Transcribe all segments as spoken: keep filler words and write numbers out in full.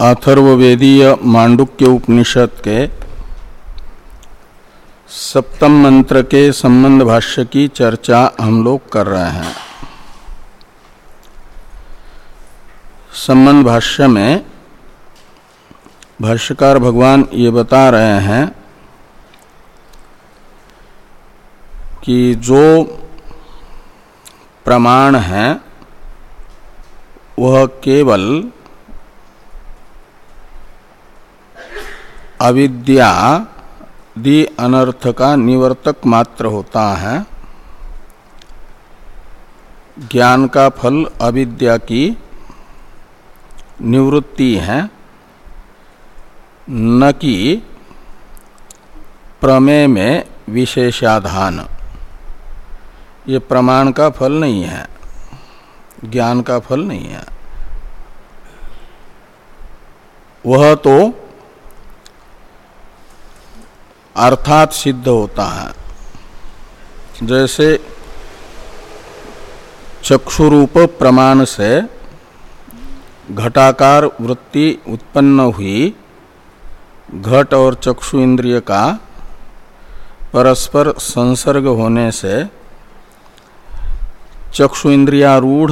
अथर्ववेदीय मांडुक्य उपनिषद के सप्तम मंत्र के संबंध भाष्य की चर्चा हम लोग कर रहे हैं। संबंध भाष्य में भाष्यकार भगवान ये बता रहे हैं कि जो प्रमाण है वह केवल अविद्या दि अनर्थ का निवर्तक मात्र होता है। ज्ञान का फल अविद्या की निवृत्ति है, न कि प्रमेय में विशेषाधान। ये प्रमाण का फल नहीं है, ज्ञान का फल नहीं है। वह तो अर्थात सिद्ध होता है। जैसे चक्षुरूप प्रमाण से घटाकार वृत्ति उत्पन्न हुई, घट और चक्षु इंद्रिय का परस्पर संसर्ग होने से चक्षु इंद्रियारूढ़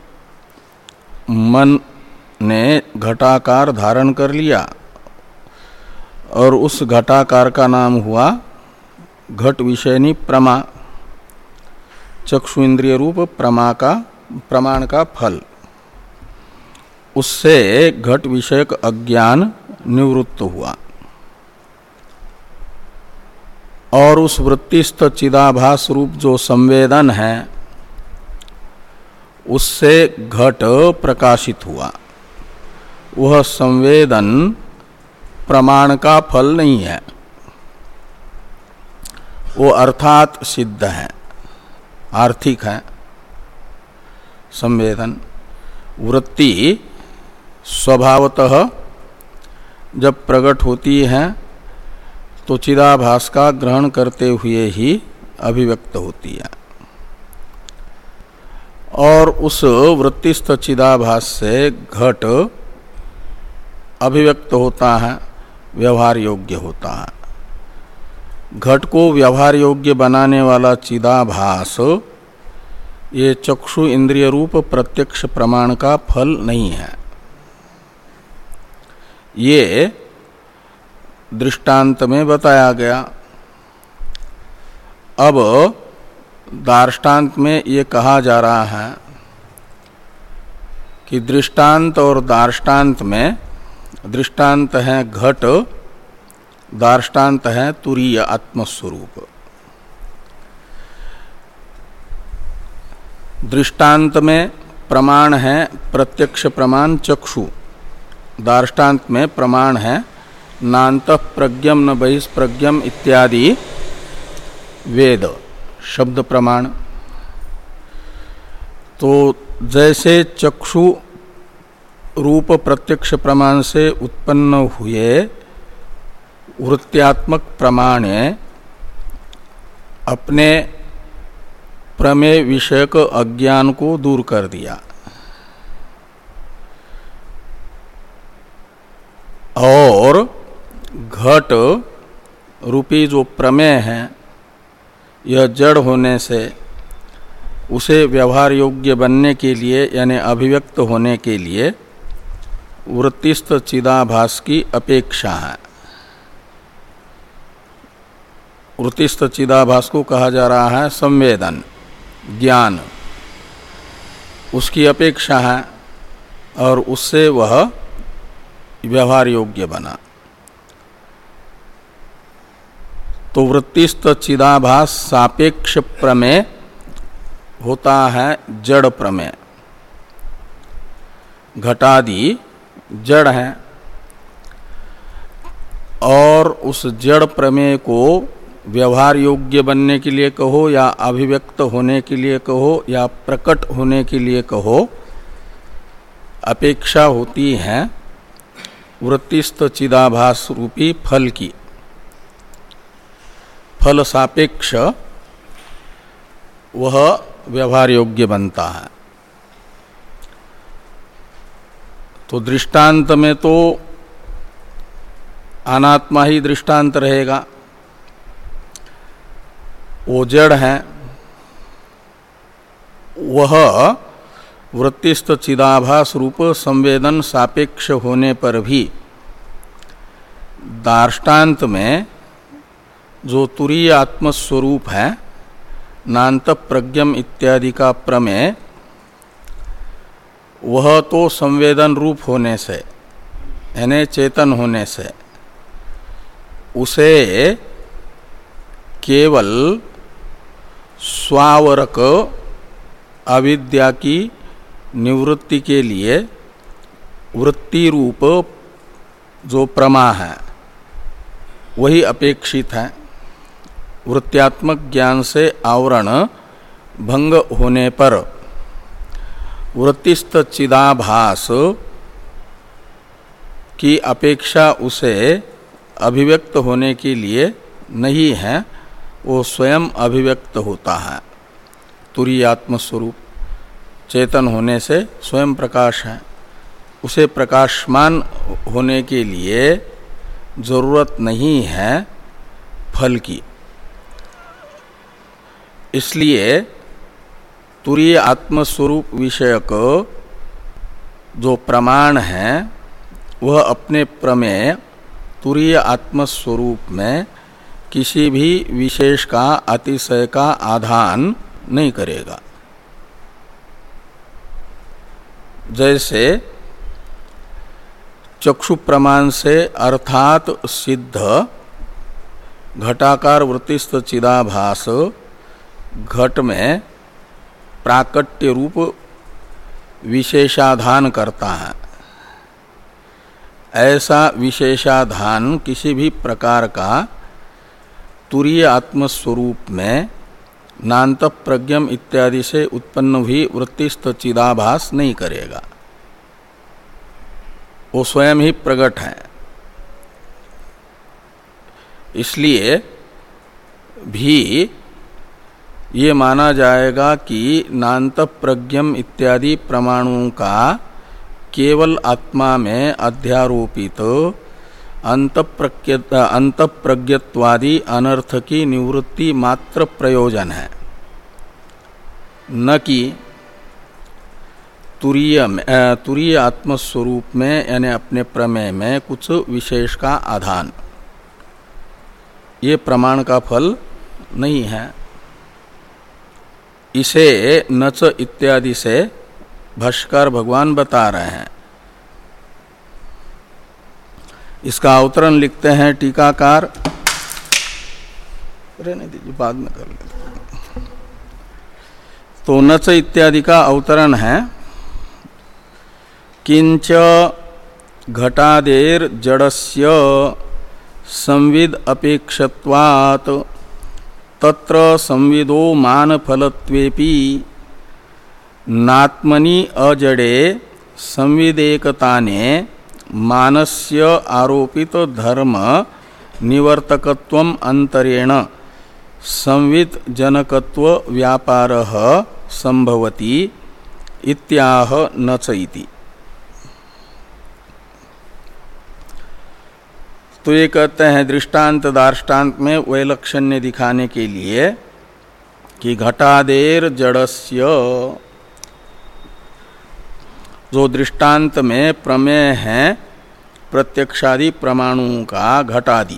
मन ने घटाकार धारण कर लिया और उस घटाकार का नाम हुआ घट विषयनी प्रमा। चक्षु इंद्रिय रूप प्रमा का प्रमाण का फल, उससे घट विषयक अज्ञान निवृत्त हुआ और उस वृत्तिस्थ चिदाभास रूप जो संवेदन है उससे घट प्रकाशित हुआ। वह संवेदन प्रमाण का फल नहीं है, वो अर्थात सिद्ध है, आर्थिक है। संवेदन वृत्ति स्वभावतः जब प्रकट होती है तो चिदाभास का ग्रहण करते हुए ही अभिव्यक्त होती है और उस वृत्तिस्थ चिदाभास से घट अभिव्यक्त होता है, व्यवहार योग्य होता है। घट को व्यवहार योग्य बनाने वाला चिदाभास ये चक्षु इंद्रिय रूप प्रत्यक्ष प्रमाण का फल नहीं है। ये दृष्टांत में बताया गया। अब दार्ष्टान्त में ये कहा जा रहा है कि दृष्टांत और दार्ष्टान्त में दृष्टांत है घट, दार्ष्टान्त है तुरीय आत्मस्वरूप। दृष्टांत में प्रमाण है प्रत्यक्ष प्रमाण चक्षु, दार्ष्टान्त में प्रमाण है नान्तः प्रज्ञम न बहिष्प्रज्ञम इत्यादि वेद शब्द प्रमाण। तो जैसे चक्षु रूप प्रत्यक्ष प्रमाण से उत्पन्न हुए वृत्त्यात्मक प्रमाण अपने प्रमेय विषयक अज्ञान को दूर कर दिया और घट रूपी जो प्रमेय है यह जड़ होने से उसे व्यवहार योग्य बनने के लिए यानी अभिव्यक्त होने के लिए वृत्तिस्थ चिदाभास की अपेक्षा है। वृत्तिस्थ चिदाभास को कहा जा रहा है संवेदन, ज्ञान, उसकी अपेक्षा है और उससे वह व्यवहार योग्य बना। तो वृत्तिस्थ चिदाभास सापेक्ष प्रमेय होता है जड़ प्रमेय। घटादि जड़ है और उस जड़ प्रमेय को व्यवहार योग्य बनने के लिए कहो या अभिव्यक्त होने के लिए कहो या प्रकट होने के लिए कहो, अपेक्षा होती है वृत्तिस्थ चिदाभास रूपी फल की। फल सापेक्ष वह व्यवहार योग्य बनता है। तो दृष्टांत में तो अनात्मा ही दृष्टांत रहेगा, वो जड़ है, वह वृत्तिस्थ चिदाभास रूप संवेदन सापेक्ष होने पर भी दार्ष्टान्त में जो तुरीय आत्मस्वरूप है नान्त प्रज्ञम इत्यादि का प्रमेय, वह तो संवेदन रूप होने से यानी चेतन होने से उसे केवल स्वावरक अविद्या की निवृत्ति के लिए वृत्ति रूप जो प्रमा है वही अपेक्षित है। वृत्त्यात्मक ज्ञान से आवरण भंग होने पर वृत्तिस्थ चिदाभास की अपेक्षा उसे अभिव्यक्त होने के लिए नहीं है, वो स्वयं अभिव्यक्त होता है। तुरीय आत्मस्वरूप चेतन होने से स्वयं प्रकाश है, उसे प्रकाशमान होने के लिए जरूरत नहीं है फल की। इसलिए तुरीय आत्मस्वरूप विषयक जो प्रमाण है वह अपने प्रमेय तुरीय आत्मस्वरूप में किसी भी विशेष का अतिशय का आधान नहीं करेगा। जैसे चक्षु प्रमाण से अर्थात सिद्ध घटाकार वृत्तिस्थ चिदाभास घट में प्राकट्य रूप विशेषाधान करता है, ऐसा विशेषाधान किसी भी प्रकार का तुरीय आत्मस्वरूप में नान्त प्रज्ञम इत्यादि से उत्पन्न हुई वृत्तिस्थ चिदाभास नहीं करेगा, वो स्वयं ही प्रकट है। इसलिए भी ये माना जाएगा कि नान्त प्रज्ञम इत्यादि प्रमाणों का केवल आत्मा में अध्यारोपित अंतप्रज्ञत्वादि अनर्थ की निवृत्ति मात्र प्रयोजन है, न कि तुरीय तुरीय आत्मस्वरूप में यानी अपने प्रमेय में कुछ विशेष का आधान। ये प्रमाण का फल नहीं है। इसे नच इत्यादि से भाष्यकार भगवान बता रहे हैं। इसका अवतरण लिखते हैं टीकाकार, रहने दीजिए बाद में कर लेते। तो नच इत्यादि का अवतरण है, किंच घटादेर जड़स्य संविद अपेक्षत्वात् तत्र संविदो मान फलत्वेपि नात्मनि अजड़े संविदेकताने मानस्य आरोपित धर्म निवर्तकत्वम अंतरेण संविद जनकत्व व्यापारः संभवति इत्याह नचैति। तो ये कहते हैं दृष्टांत दार्ष्टान्त में वैलक्षण्य दिखाने के लिए कि घटादेर जड़स्य, जो दृष्टांत में प्रमेय है प्रत्यक्षादि प्रमाणों का घटादि,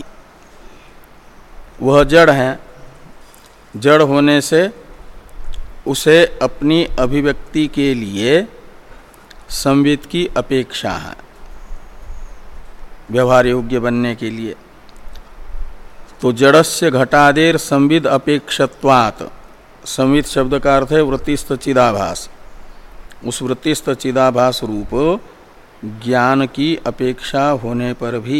वह जड़ है। जड़ होने से उसे अपनी अभिव्यक्ति के लिए संविद की अपेक्षा है, व्यवहार योग्य बनने के लिए। तो जड़स्य घटादेर संविद अपेक्षत्वात्, संविद शब्द का अर्थ है वृत्तिस्थ चिदाभास, उस वृत्तिस्थ चिदाभास रूप ज्ञान की अपेक्षा होने पर भी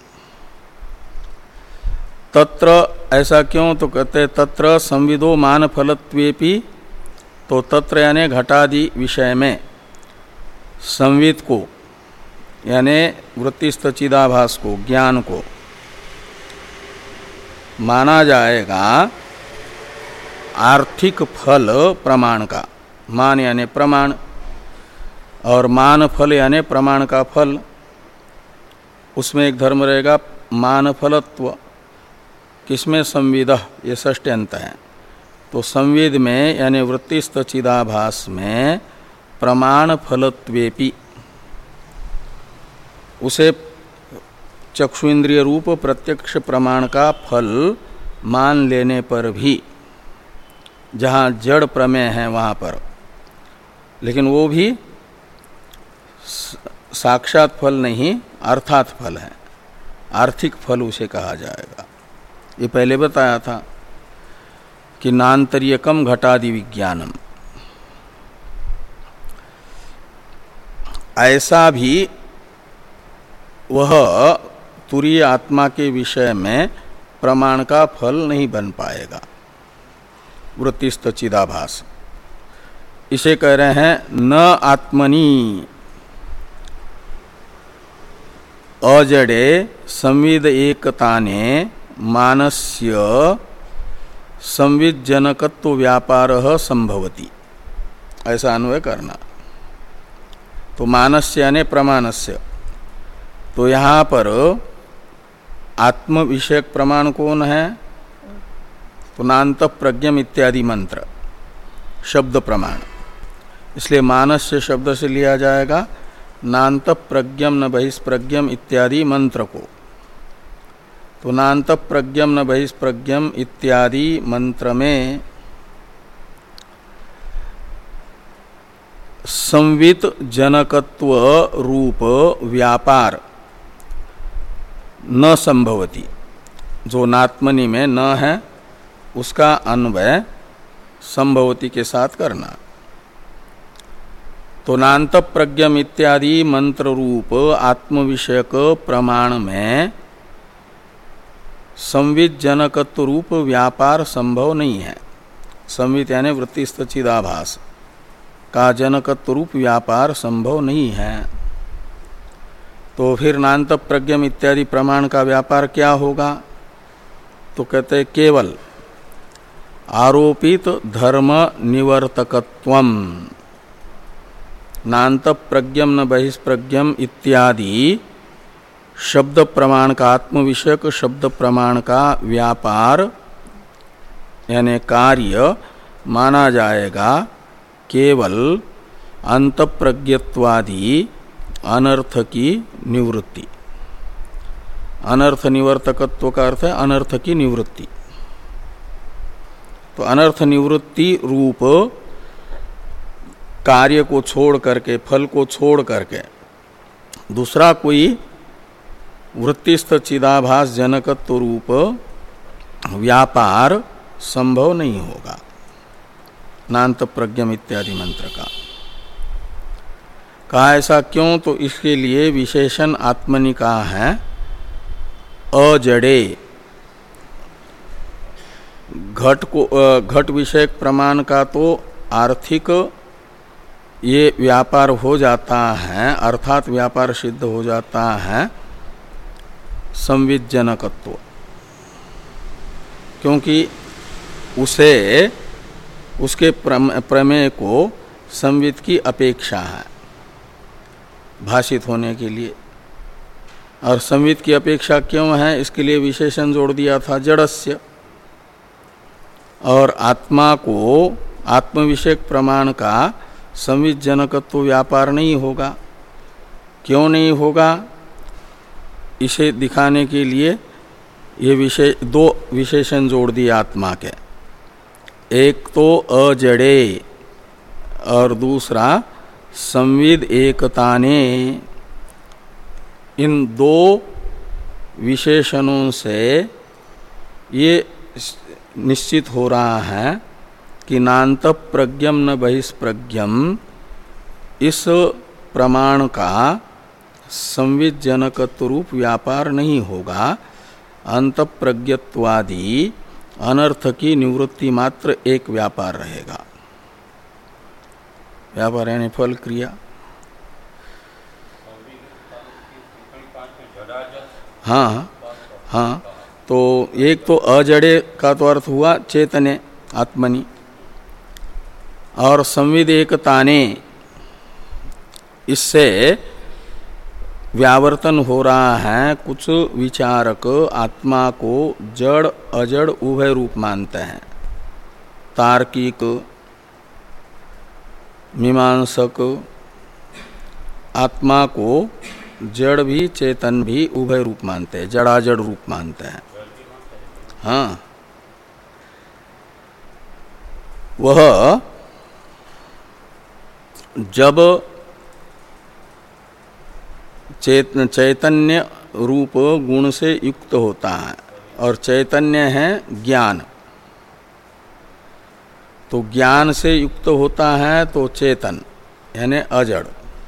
तत्र, ऐसा क्यों? तो कहते तत्र संविदो मान फलत्वेपि, तो तत्र यानी घटादि विषय में संविद को यानी वृत्तिस्थ चिदाभास को, ज्ञान को माना जाएगा आर्थिक फल प्रमाण का। मान यानी प्रमाण, और मान फल यानी प्रमाण का फल, उसमें एक धर्म रहेगा मान फलत्व। किसमें? संविदः, ये षष्ट्यंत है। तो संविद में यानी वृत्तिस्थ चिदाभास में प्रमाण फलत्वेपि, उसे चक्षुइंद्रिय रूप प्रत्यक्ष प्रमाण का फल मान लेने पर भी, जहाँ जड़ प्रमेय है वहाँ पर, लेकिन वो भी साक्षात फल नहीं अर्थात फल है, आर्थिक फल उसे कहा जाएगा। ये पहले बताया था कि नान्तरीयकम घटादि विज्ञानम, ऐसा भी वह तुरीय आत्मा के विषय में प्रमाण का फल नहीं बन पाएगा, वृत्तिस्थ चिदाभास। इसे कह रहे हैं न आत्मनि अजड़े संविद एकताने मानस्य संविज्जनकत्व व्यापारः संभवति, ऐसा अन्वय करना। तो मानस्य यानी प्रमाणस्य, तो यहाँ पर आत्म विषयक प्रमाण कौन है? तो नान्त प्रज्ञम इत्यादि मंत्र शब्द प्रमाण, इसलिए मानस्य शब्द से लिया जाएगा नान्त प्रज्ञम न बहिष्प्रज्ञम इत्यादि मंत्र को। तो नान्त प्रज्ञम न बहिष्प्रज्ञम इत्यादि मंत्र में संवित जनकत्व रूप व्यापार न संभवती, जो नात्मनि में न है उसका अन्वय संभवती के साथ करना। तो नान्त प्रज्ञम इत्यादि मंत्र रूप आत्म विषयक प्रमाण में संवित जनकत्व रूप व्यापार संभव नहीं है। संवित यानी वृत्तिस्थ चिदाभास का जनकत्व रूप व्यापार संभव नहीं है। तो फिर नान्त प्रज्ञम इत्यादि प्रमाण का व्यापार क्या होगा? तो कहते हैं केवल आरोपित धर्म निवर्तकत्वम, नान्त प्रज्ञम न बहिष्प्रज्ञम इत्यादि शब्द प्रमाण का, आत्म विषयक शब्द प्रमाण का व्यापार यानी कार्य माना जाएगा केवल अंतप्रज्ञत्वादि अनर्थ की निवृत्ति। अनर्थ निवर्तकत्व का अर्थ है अनर्थ की निवृत्ति। तो अनर्थ निवृत्ति रूप कार्य को छोड़ करके, फल को छोड़ करके दूसरा कोई वृत्तिस्थ चिदाभास जनकत्व रूप व्यापार संभव नहीं होगा नान्त प्रज्ञम इत्यादि मंत्र का। कहा ऐसा क्यों? तो इसके लिए विशेषण आत्मनि का है अजड़े। घट को घट विषयक प्रमाण का तो आर्थिक ये व्यापार हो जाता है, अर्थात व्यापार सिद्ध हो जाता है संविज्जनकत्व, क्योंकि उसे उसके प्रमेय को संविद की अपेक्षा है भाषित होने के लिए। और संविद की अपेक्षा क्यों है? इसके लिए विशेषण जोड़ दिया था जड़स्य। और आत्मा को आत्म विषयक प्रमाण का संविद जनकत्व व्यापार नहीं होगा। क्यों नहीं होगा? इसे दिखाने के लिए ये विशेष दो विशेषण जोड़ दिए आत्मा के, एक तो अजड़े और दूसरा संविद एकताने। इन दो विशेषणों से ये निश्चित हो रहा है कि नान्त प्रज्ञम न बहिष्प्रज्ञम इस प्रमाण का संविद जनकत्व रूप व्यापार नहीं होगा। अंतप्रज्ञत्वादि अनर्थ की निवृत्ति मात्र एक व्यापार रहेगा। व्यापार यानी फल क्रिया। हाँ हाँ, तो एक तो अजड़े का तो अर्थ हुआ चेतने आत्मनि, और संविद एकताने इससे व्यावर्तन हो रहा है। कुछ विचारक आत्मा को जड़ अजड़ उभय रूप मानते हैं। तार्किक, मीमांसक आत्मा को जड़ भी चेतन भी उभय रूप मानते हैं, जड़ाजड़ रूप मानते हैं। हाँ, वह जब चेतन चैतन्य रूप गुण से युक्त होता है, और चैतन्य है ज्ञान, तो ज्ञान से युक्त होता है तो चेतन यानी अजड़।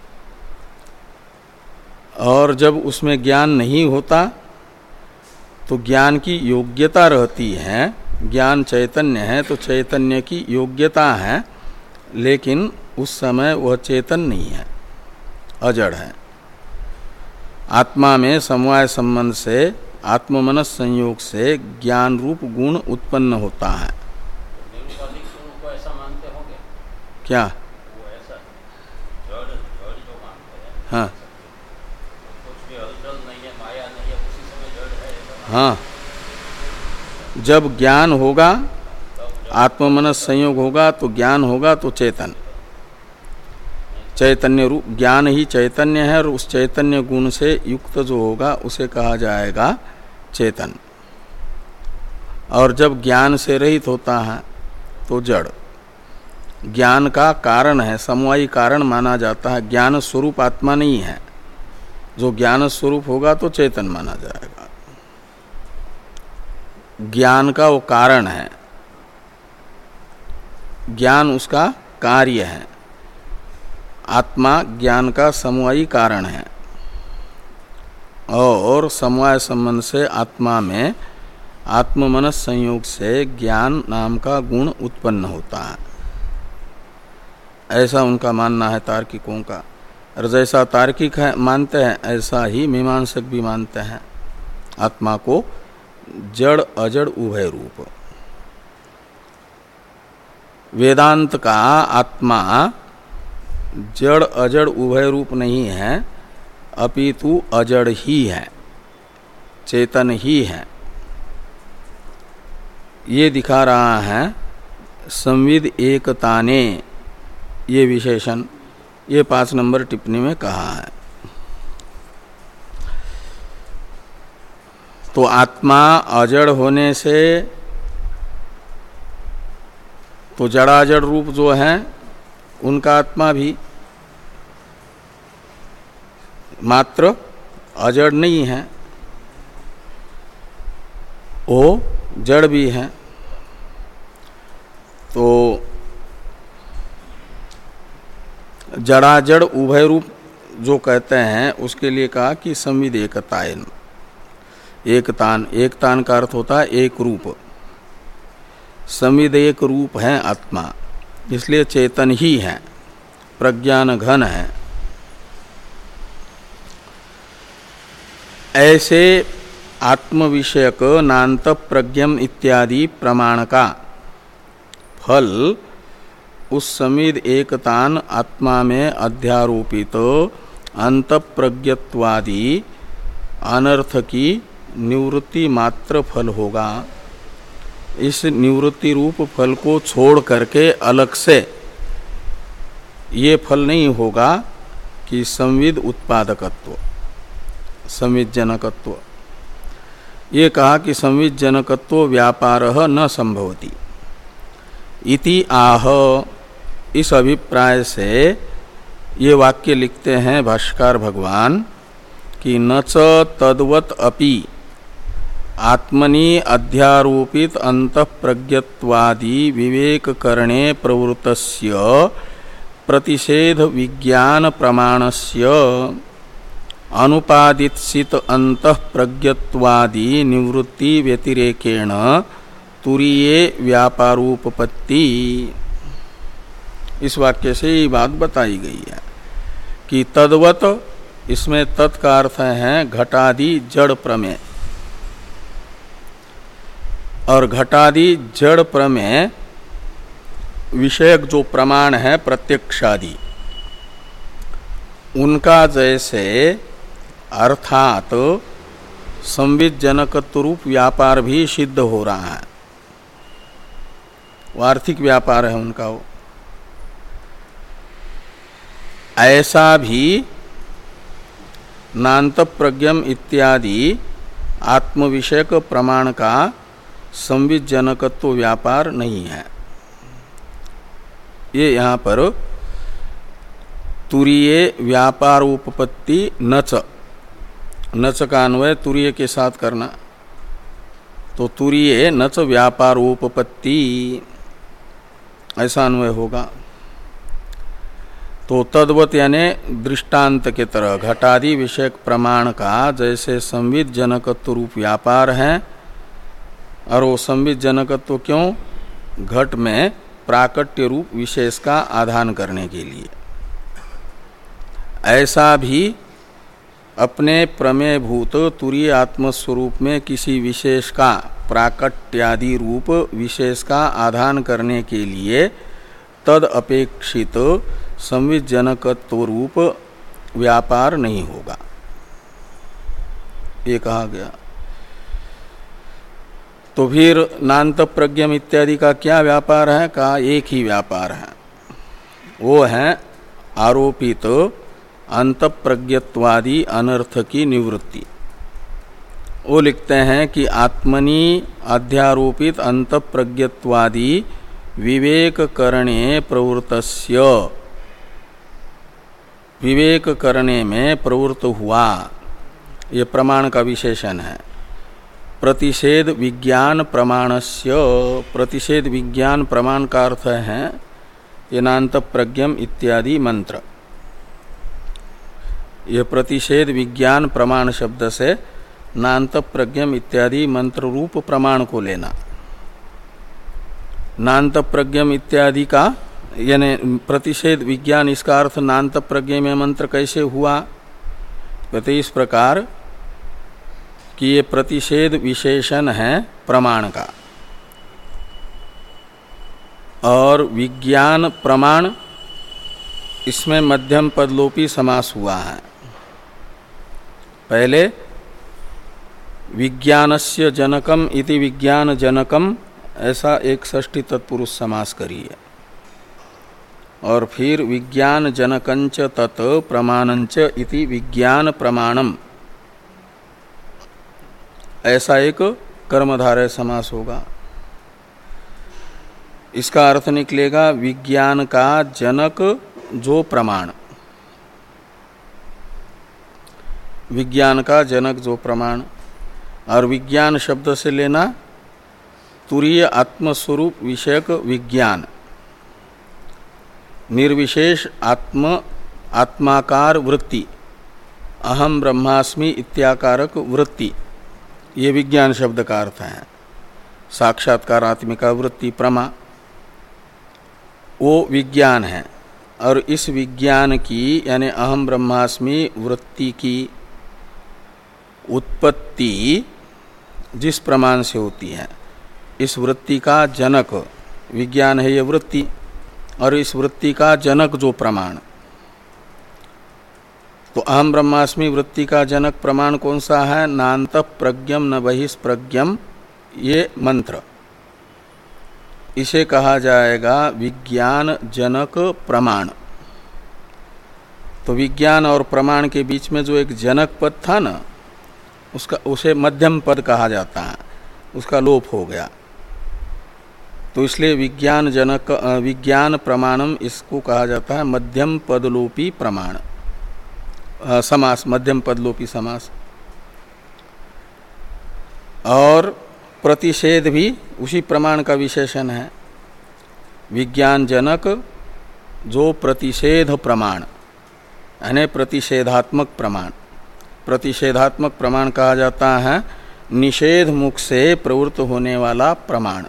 और जब उसमें ज्ञान नहीं होता तो ज्ञान की योग्यता रहती है। ज्ञान चैतन्य है तो चैतन्य की योग्यता है, लेकिन उस समय वह चेतन नहीं है, अजड़ है। आत्मा में समवाय संबंध से आत्ममनस संयोग से ज्ञान रूप गुण उत्पन्न होता है। को ऐसा मानते होंगे क्या? वो ऐसा जड़ जड़ जो मानते हैं, हाँ कुछ भी हलचल नहीं है, माया नहीं है, उसी समय जड़ है ऐसा। हाँ, जब ज्ञान होगा, आत्ममनस संयोग होगा तो ज्ञान होगा तो चेतन, चैतन्य रूप ज्ञान ही चैतन्य है, और उस चैतन्य गुण से युक्त जो होगा उसे कहा जाएगा चेतन। और जब ज्ञान से रहित होता है तो जड़। ज्ञान का कारण है, समवायी कारण माना जाता है। ज्ञान स्वरूप आत्मा नहीं है। जो ज्ञान स्वरूप होगा तो चेतन माना जाएगा। ज्ञान का वो कारण है, ज्ञान उसका कार्य है। आत्मा ज्ञान का समवायी कारण है, और समवाय संबंध से आत्मा में आत्ममनस संयोग से ज्ञान नाम का गुण उत्पन्न होता है। ऐसा उनका मानना है तार्किकों का। और जैसा तार्किक है मानते हैं, ऐसा ही मीमांसक भी मानते हैं आत्मा को जड़ अजड़ उभय रूप। वेदांत का आत्मा जड़ अजड़ उभय रूप नहीं है, अपितु अजड़ ही है, चेतन ही है। ये दिखा रहा है संविद एकताने, ये विशेषण ये पांच नंबर टिप्पणी में कहा है। तो आत्मा अजड़ होने से तो जड़ाजड़ रूप जो है उनका आत्मा भी मात्र अजड़ नहीं है, वो जड़ भी है। तो जड़ाजड़ उभय रूप जो कहते हैं उसके लिए कहा कि संविद एकतायन, एकतान, एकतान का अर्थ होता है एक रूप। संविद एक रूप है आत्मा, इसलिए चेतन ही है, प्रज्ञान घन है। ऐसे आत्म विषयक नान्त प्रज्ञम इत्यादि प्रमाण का फल उस संविद एकतान आत्मा में अध्यारोपित अंत प्रज्ञत्वादि अनर्थ की निवृत्ति मात्र फल होगा। इस निवृत्ति रूप फल को छोड़ करके अलग से ये फल नहीं होगा कि संविद उत्पादकत्व, संविद जनकत्व। ये कहा कि संविद जनकत्व व्यापारः न संभवति इति आह। इस अभिप्राय से ये वाक्य लिखते हैं भाष्यकार भगवान कि न च तद्वत् अपि आत्मनि अध्यारोपित अंतःप्रज्ञत्वादि विवेक करणे प्रवृत्तस्य प्रतिषेध विज्ञान प्रमाणस्य अनुपादितसित अंतःप्रज्ञत्वादि निवृत्ति व्यतिरेकेण तुरीये व्यापारोपपत्ति। इस वाक्य से ये बात बताई गई है कि तद्वत, इसमें तत् का अर्थ है घटादि जड़ प्रमेय, और घटादि जड़ प्रमेय विषयक जो प्रमाण है प्रत्यक्षादि, उनका जैसे अर्थात संविद जनकत्व रूप व्यापार भी सिद्ध हो रहा है, वो आर्थिक व्यापार है उनका वो, ऐसा भी नान्त प्रज्ञम इत्यादि आत्मविषयक प्रमाण का संविद जनकत्व व्यापार नहीं है। ये यहाँ पर तुरीय व्यापार उपपत्ति नच, नच का अन्वय तुरीय के साथ करना, तो तुरीय नच व्यापार उपपत्ति ऐसा अन्वय होगा। तो तद्वत यानी दृष्टांत के तरह घटादि विषयक प्रमाण का जैसे संविद जनकत्व रूप व्यापार है, और वो संविद जनकत्व क्यों? घट में प्राकट्य रूप विशेष का आधान करने के लिए। ऐसा भी अपने प्रमेय भूत तुरीय आत्मस्वरूप में किसी विशेष का प्राकट्यादि रूप विशेष का आधान करने के लिए तद अपेक्षित संविद जनकत्व रूप व्यापार नहीं होगा, ये कहा गया। तो फिर नान्त प्रज्ञम इत्यादि का क्या व्यापार है? का एक ही व्यापार है, वो है आरोपित अंतप्रज्ञत्वादि अनर्थ की निवृत्ति। वो लिखते हैं कि आत्मनि अध्यारोपित अंतप्रज्ञत्वादि विवेक करणे प्रवृत्तस्य, विवेक करने में प्रवृत्त हुआ, ये प्रमाण का विशेषण है। प्रतिषेध विज्ञान प्रमाणस्य, प्रतिषेध विज्ञान प्रमाण का अर्थ है ये नान्त प्रज्ञम इत्यादि मंत्र। ये प्रतिषेध विज्ञान प्रमाण शब्द से नान्त प्रज्ञम इत्यादि मंत्र रूप प्रमाण को लेना। नान्त प्रज्ञम इत्यादि का यानी प्रतिषेध विज्ञान, इसका अर्थ नान्त प्रज्ञ में मंत्र कैसे हुआ? कहते इस प्रकार कि ये प्रतिषेध विशेषण है प्रमाण का, और विज्ञान प्रमाण इसमें मध्यम पदलोपी समास हुआ है। पहले विज्ञानस्य जनकम इति विज्ञान जनकम ऐसा एक षष्ठी तत्पुरुष समास करिए, और फिर विज्ञान जनकंच तत् प्रमाणंच इति विज्ञान प्रमाणम ऐसा एक कर्मधारय समास होगा। इसका अर्थ निकलेगा विज्ञान का जनक जो प्रमाण, विज्ञान का जनक जो प्रमाण, और विज्ञान शब्द से लेना तुरीय आत्मस्वरूप विषयक विज्ञान, निर्विशेष आत्म आत्माकार वृत्ति, अहम ब्रह्मास्मि इत्याकारक वृत्ति, ये विज्ञान शब्द का अर्थ है। साक्षात्कारात्मिका वृत्ति प्रमा, वो विज्ञान है। और इस विज्ञान की यानी अहम ब्रह्मास्मि वृत्ति की उत्पत्ति जिस प्रमाण से होती है, इस वृत्ति का जनक विज्ञान है ये वृत्ति, और इस वृत्ति का जनक जो प्रमाण, तो अहम ब्रह्मास्मि वृत्ति का जनक प्रमाण कौन सा है? नान्त प्रज्ञम न बहिष्प्रज्ञम, ये मंत्र, इसे कहा जाएगा विज्ञान जनक प्रमाण। तो विज्ञान और प्रमाण के बीच में जो एक जनक पद था ना, उसका उसे मध्यम पद कहा जाता है, उसका लोप हो गया। तो इसलिए विज्ञान जनक विज्ञान प्रमाणम इसको कहा जाता है मध्यम पदलोपी प्रमाण समास, मध्यम पदलोपी समास। और प्रतिषेध भी उसी प्रमाण का विशेषण है। विज्ञान जनक जो प्रतिषेध प्रमाण यानी प्रतिषेधात्मक प्रमाण, प्रतिषेधात्मक प्रमाण कहा जाता है निषेध मुख से प्रवृत्त होने वाला प्रमाण।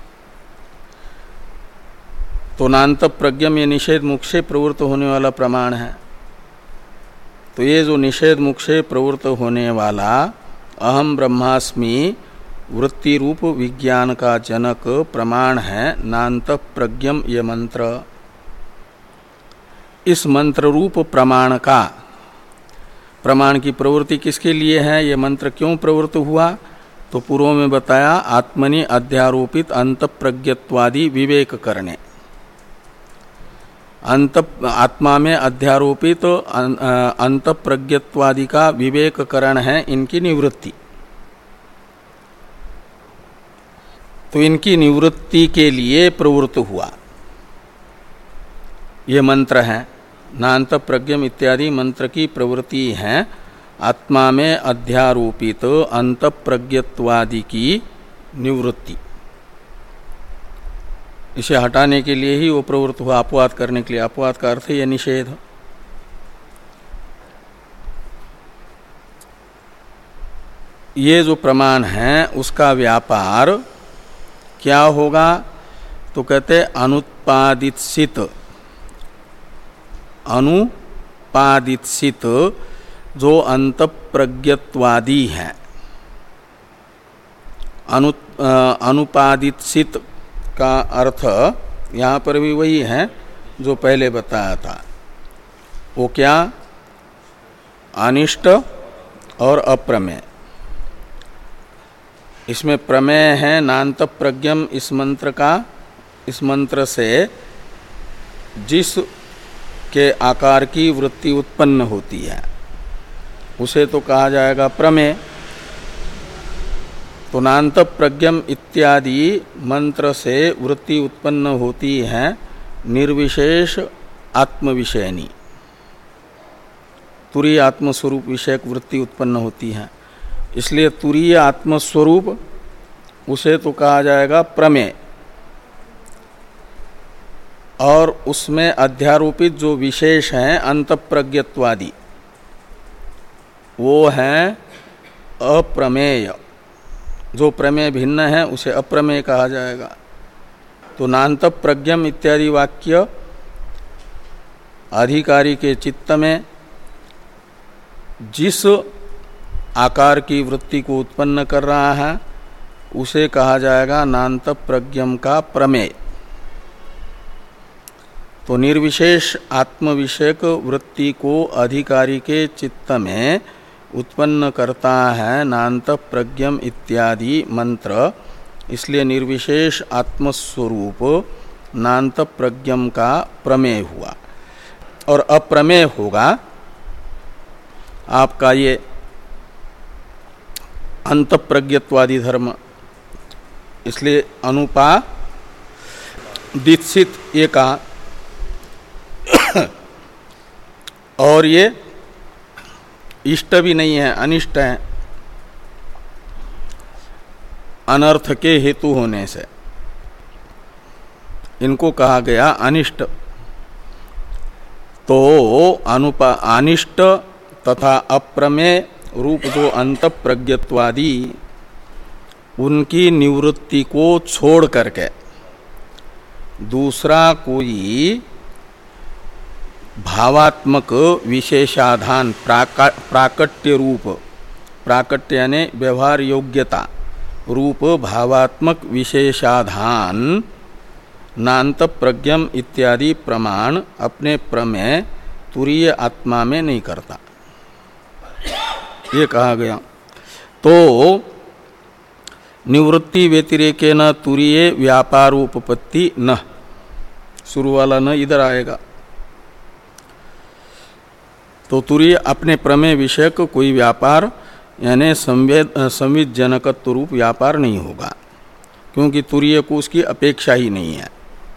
तो नान्त प्रज्ञम ये निषेध मुख से प्रवृत्त होने वाला प्रमाण है। तो ये जो निषेध मुख से प्रवृत्त होने वाला अहम ब्रह्मास्मि वृत्ति रूप विज्ञान का जनक प्रमाण है नान्त प्रज्ञम ये मंत्र। इस मंत्र रूप प्रमाण का, प्रमाण की प्रवृत्ति किसके लिए है, ये मंत्र क्यों प्रवृत्त हुआ, तो पूर्व में बताया आत्मनि अध्यारोपित अंतःप्रज्ञत्वादि विवेक करने। अंत आत्मा में अध्यारोपित अंतःप्रज्ञत्वादि का विवेक करण है इनकी निवृत्ति। तो इनकी निवृत्ति के लिए प्रवृत्त हुआ ये मंत्र है। नान्त प्रज्ञम इत्यादि मंत्र की प्रवृत्ति है आत्मा में अध्यारोपित अंतःप्रज्ञत्वादि की निवृत्ति। इसे हटाने के लिए ही वो प्रवृत्त हुआ, अपवाद करने के लिए। अपवाद का अर्थ है यह निषेध। ये जो प्रमाण है उसका व्यापार क्या होगा, तो कहते अनुत्पादित सित, अनुपादित सित जो अंतःप्रज्ञत्वादि है। अनु अनुपादित सित का अर्थ यहाँ पर भी वही है जो पहले बताया था। वो क्या, अनिष्ट और अप्रमेय। इसमें प्रमेय है नान्त प्रज्ञम इस मंत्र का। इस मंत्र से जिस के आकार की वृत्ति उत्पन्न होती है उसे तो कहा जाएगा प्रमेय। तो नान्त प्रज्ञम इत्यादि मंत्र से वृत्ति उत्पन्न होती है निर्विशेष आत्मविषयनी, तुरीय आत्मस्वरूप विषयक वृत्ति उत्पन्न होती है। इसलिए तुरीय आत्मस्वरूप उसे तो कहा जाएगा प्रमेय। और उसमें अध्यारोपित जो विशेष हैं अंतःप्रज्ञत्वादि वो हैं अप्रमेय। जो प्रमेय भिन्न है उसे अप्रमेय कहा जाएगा। तो नान्त प्रज्ञम इत्यादि वाक्य अधिकारी के चित्त में जिस आकार की वृत्ति को उत्पन्न कर रहा है उसे कहा जाएगा नान्त प्रज्ञम का प्रमेय। तो निर्विशेष आत्मविषयक वृत्ति को अधिकारी के चित्त में उत्पन्न करता है नान्त प्रज्ञम इत्यादि मंत्र। इसलिए निर्विशेष आत्मस्वरूप नान्त प्रज्ञम का प्रमेय हुआ। और अप्रमेय होगा आपका ये अंतःप्रज्ञत्वादि धर्म। इसलिए अनुपा दीक्षित ये कहा। और ये इष्ट भी नहीं है, अनिष्ट है, अनर्थ के हेतु होने से इनको कहा गया अनिष्ट। तो अनुपा अनिष्ट तथा अप्रमेय रूप जो अंतःप्रज्ञत्वादि उनकी निवृत्ति को छोड़ करके दूसरा कोई भावात्मक विशेषाधान प्राका, प्राकट्य रूप, प्राकट्य यानी व्यवहार योग्यता रूप भावात्मक विशेषाधान नान्त प्रज्ञम इत्यादि प्रमाण अपने प्रमेय तुरीय आत्मा में नहीं करता, ये कहा गया। तो निवृत्ति व्यतिरेकेन तुरीय व्यापारोपपत्ति न, शुरू वाला न इधर आएगा। तो तुरीय अपने प्रमेय विषयक कोई व्यापार यानी संवेद संविद जनकत्व रूप व्यापार नहीं होगा, क्योंकि तुरीय को उसकी अपेक्षा ही नहीं है।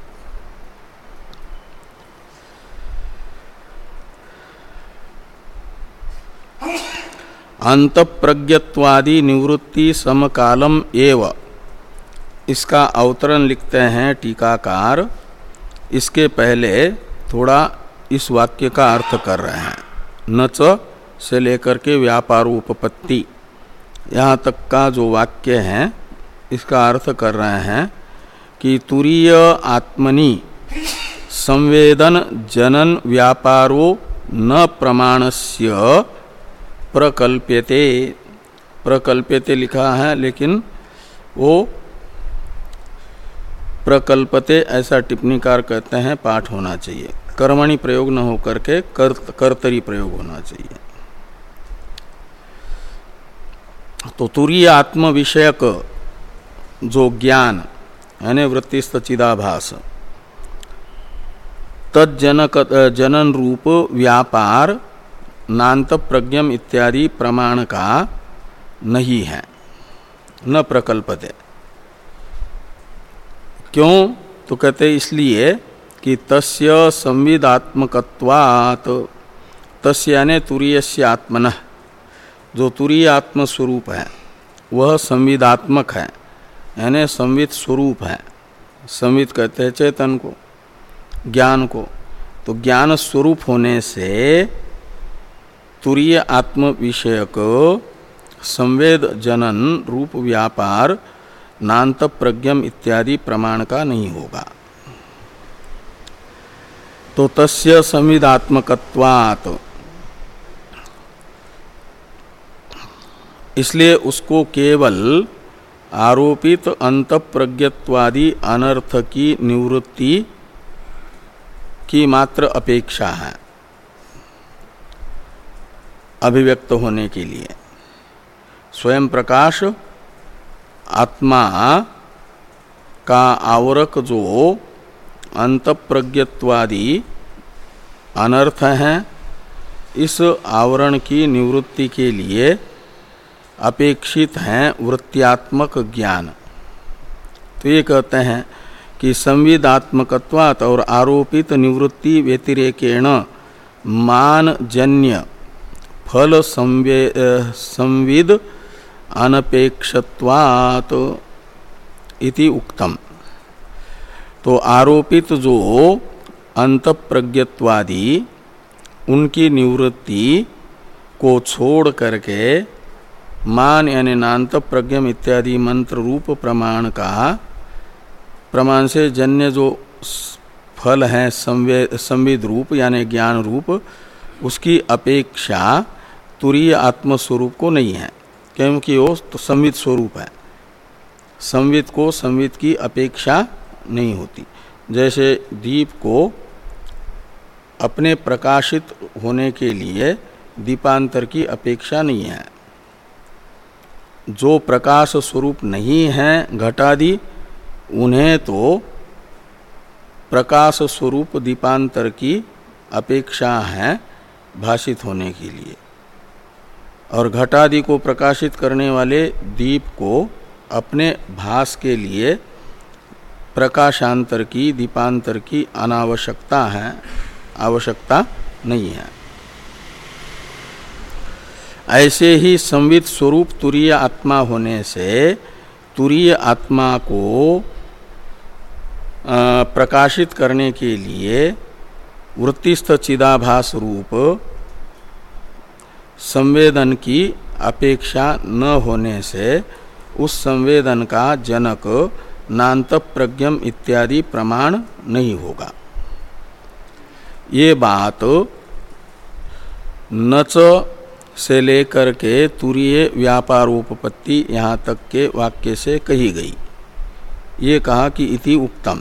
अंतःप्रज्ञत्वादि निवृत्ति समकालम एव, इसका अवतरण लिखते हैं टीकाकार। इसके पहले थोड़ा इस वाक्य का अर्थ कर रहे हैं। न च से लेकर के व्यापारोपपत्ति यहाँ तक का जो वाक्य है इसका अर्थ कर रहे हैं कि तुरीय आत्मनि संवेदन जनन व्यापारो न प्रमाणस्य प्रकल्प्यते। प्रकल्प्यते लिखा है लेकिन वो प्रकल्पते ऐसा टिप्पणीकार कहते हैं, पाठ होना चाहिए। कर्मणि प्रयोग न होकर के कर, कर्तरी प्रयोग होना चाहिए। तो तुरीय आत्म विषयक जो ज्ञान यानी वृत्तिस्थ चिदाभास तज्जनक जनन रूप व्यापार नान्त प्रज्ञम इत्यादि प्रमाण का नहीं है, न प्रकल्पते। क्यों? तो कहते इसलिए कि तस्य संविदात्मकत्वात्, तस्य यानी तुरीयस्य आत्मनः, जो तुरीय आत्म स्वरूप है वह संविदात्मक है, यानी संविद स्वरूप है। संविद कहते हैं चेतन को, ज्ञान को। तो ज्ञान स्वरूप होने से तुरीय आत्म विषयक संवेद जनन रूप व्यापार नान्त प्रज्ञम इत्यादि प्रमाण का नहीं होगा। तो तस्य संविदात्मकत्वात्, इसलिए उसको केवल आरोपित अंतःप्रज्ञत्वादि अनर्थ की निवृत्ति की मात्र अपेक्षा है अभिव्यक्त होने के लिए। स्वयं प्रकाश आत्मा का आवरक जो अंतःप्रज्ञत्वादि अनर्थ हैं, इस आवरण की निवृत्ति के लिए अपेक्षित हैं वृत्त्यात्मक ज्ञान। तो ये कहते हैं कि संविदात्मकत्वात् और आरोपित निवृत्ति व्यतिरेकेण मानजन्य फल संविद अनपेक्षत्वात् इति उक्तम। तो आरोपित जो अंतःप्रज्ञत्वादि उनकी निवृत्ति को छोड़ करके मान यानी नान्त प्रज्ञम इत्यादि मंत्र रूप प्रमाण का, प्रमाण से जन्य जो फल है संविद रूप यानी ज्ञान रूप, उसकी अपेक्षा तुरीय आत्मस्वरूप को नहीं है, क्योंकि वो तो संविद स्वरूप है। संविद को संविद की अपेक्षा नहीं होती। जैसे दीप को अपने प्रकाशित होने के लिए दीपांतर की अपेक्षा नहीं है। जो प्रकाश स्वरूप नहीं है घटादि, उन्हें तो प्रकाश स्वरूप दीपांतर की अपेक्षा है भाषित होने के लिए। और घटादि को प्रकाशित करने वाले दीप को अपने भास के लिए प्रकाशांतर की, दीपांतर की अनावश्यकता है, आवश्यकता नहीं है। ऐसे ही संविद स्वरूप तुरीय आत्मा होने से तुरीय आत्मा को प्रकाशित करने के लिए वृत्तिस्थ चिदाभास रूप संवेदन की अपेक्षा न होने से उस संवेदन का जनक नान्त प्रज्ञम इत्यादि प्रमाण नहीं होगा। ये बात नच से लेकर के तुरीय व्यापारोपपत्ति यहाँ तक के वाक्य से कही गई। ये कहा कि इति उक्तम।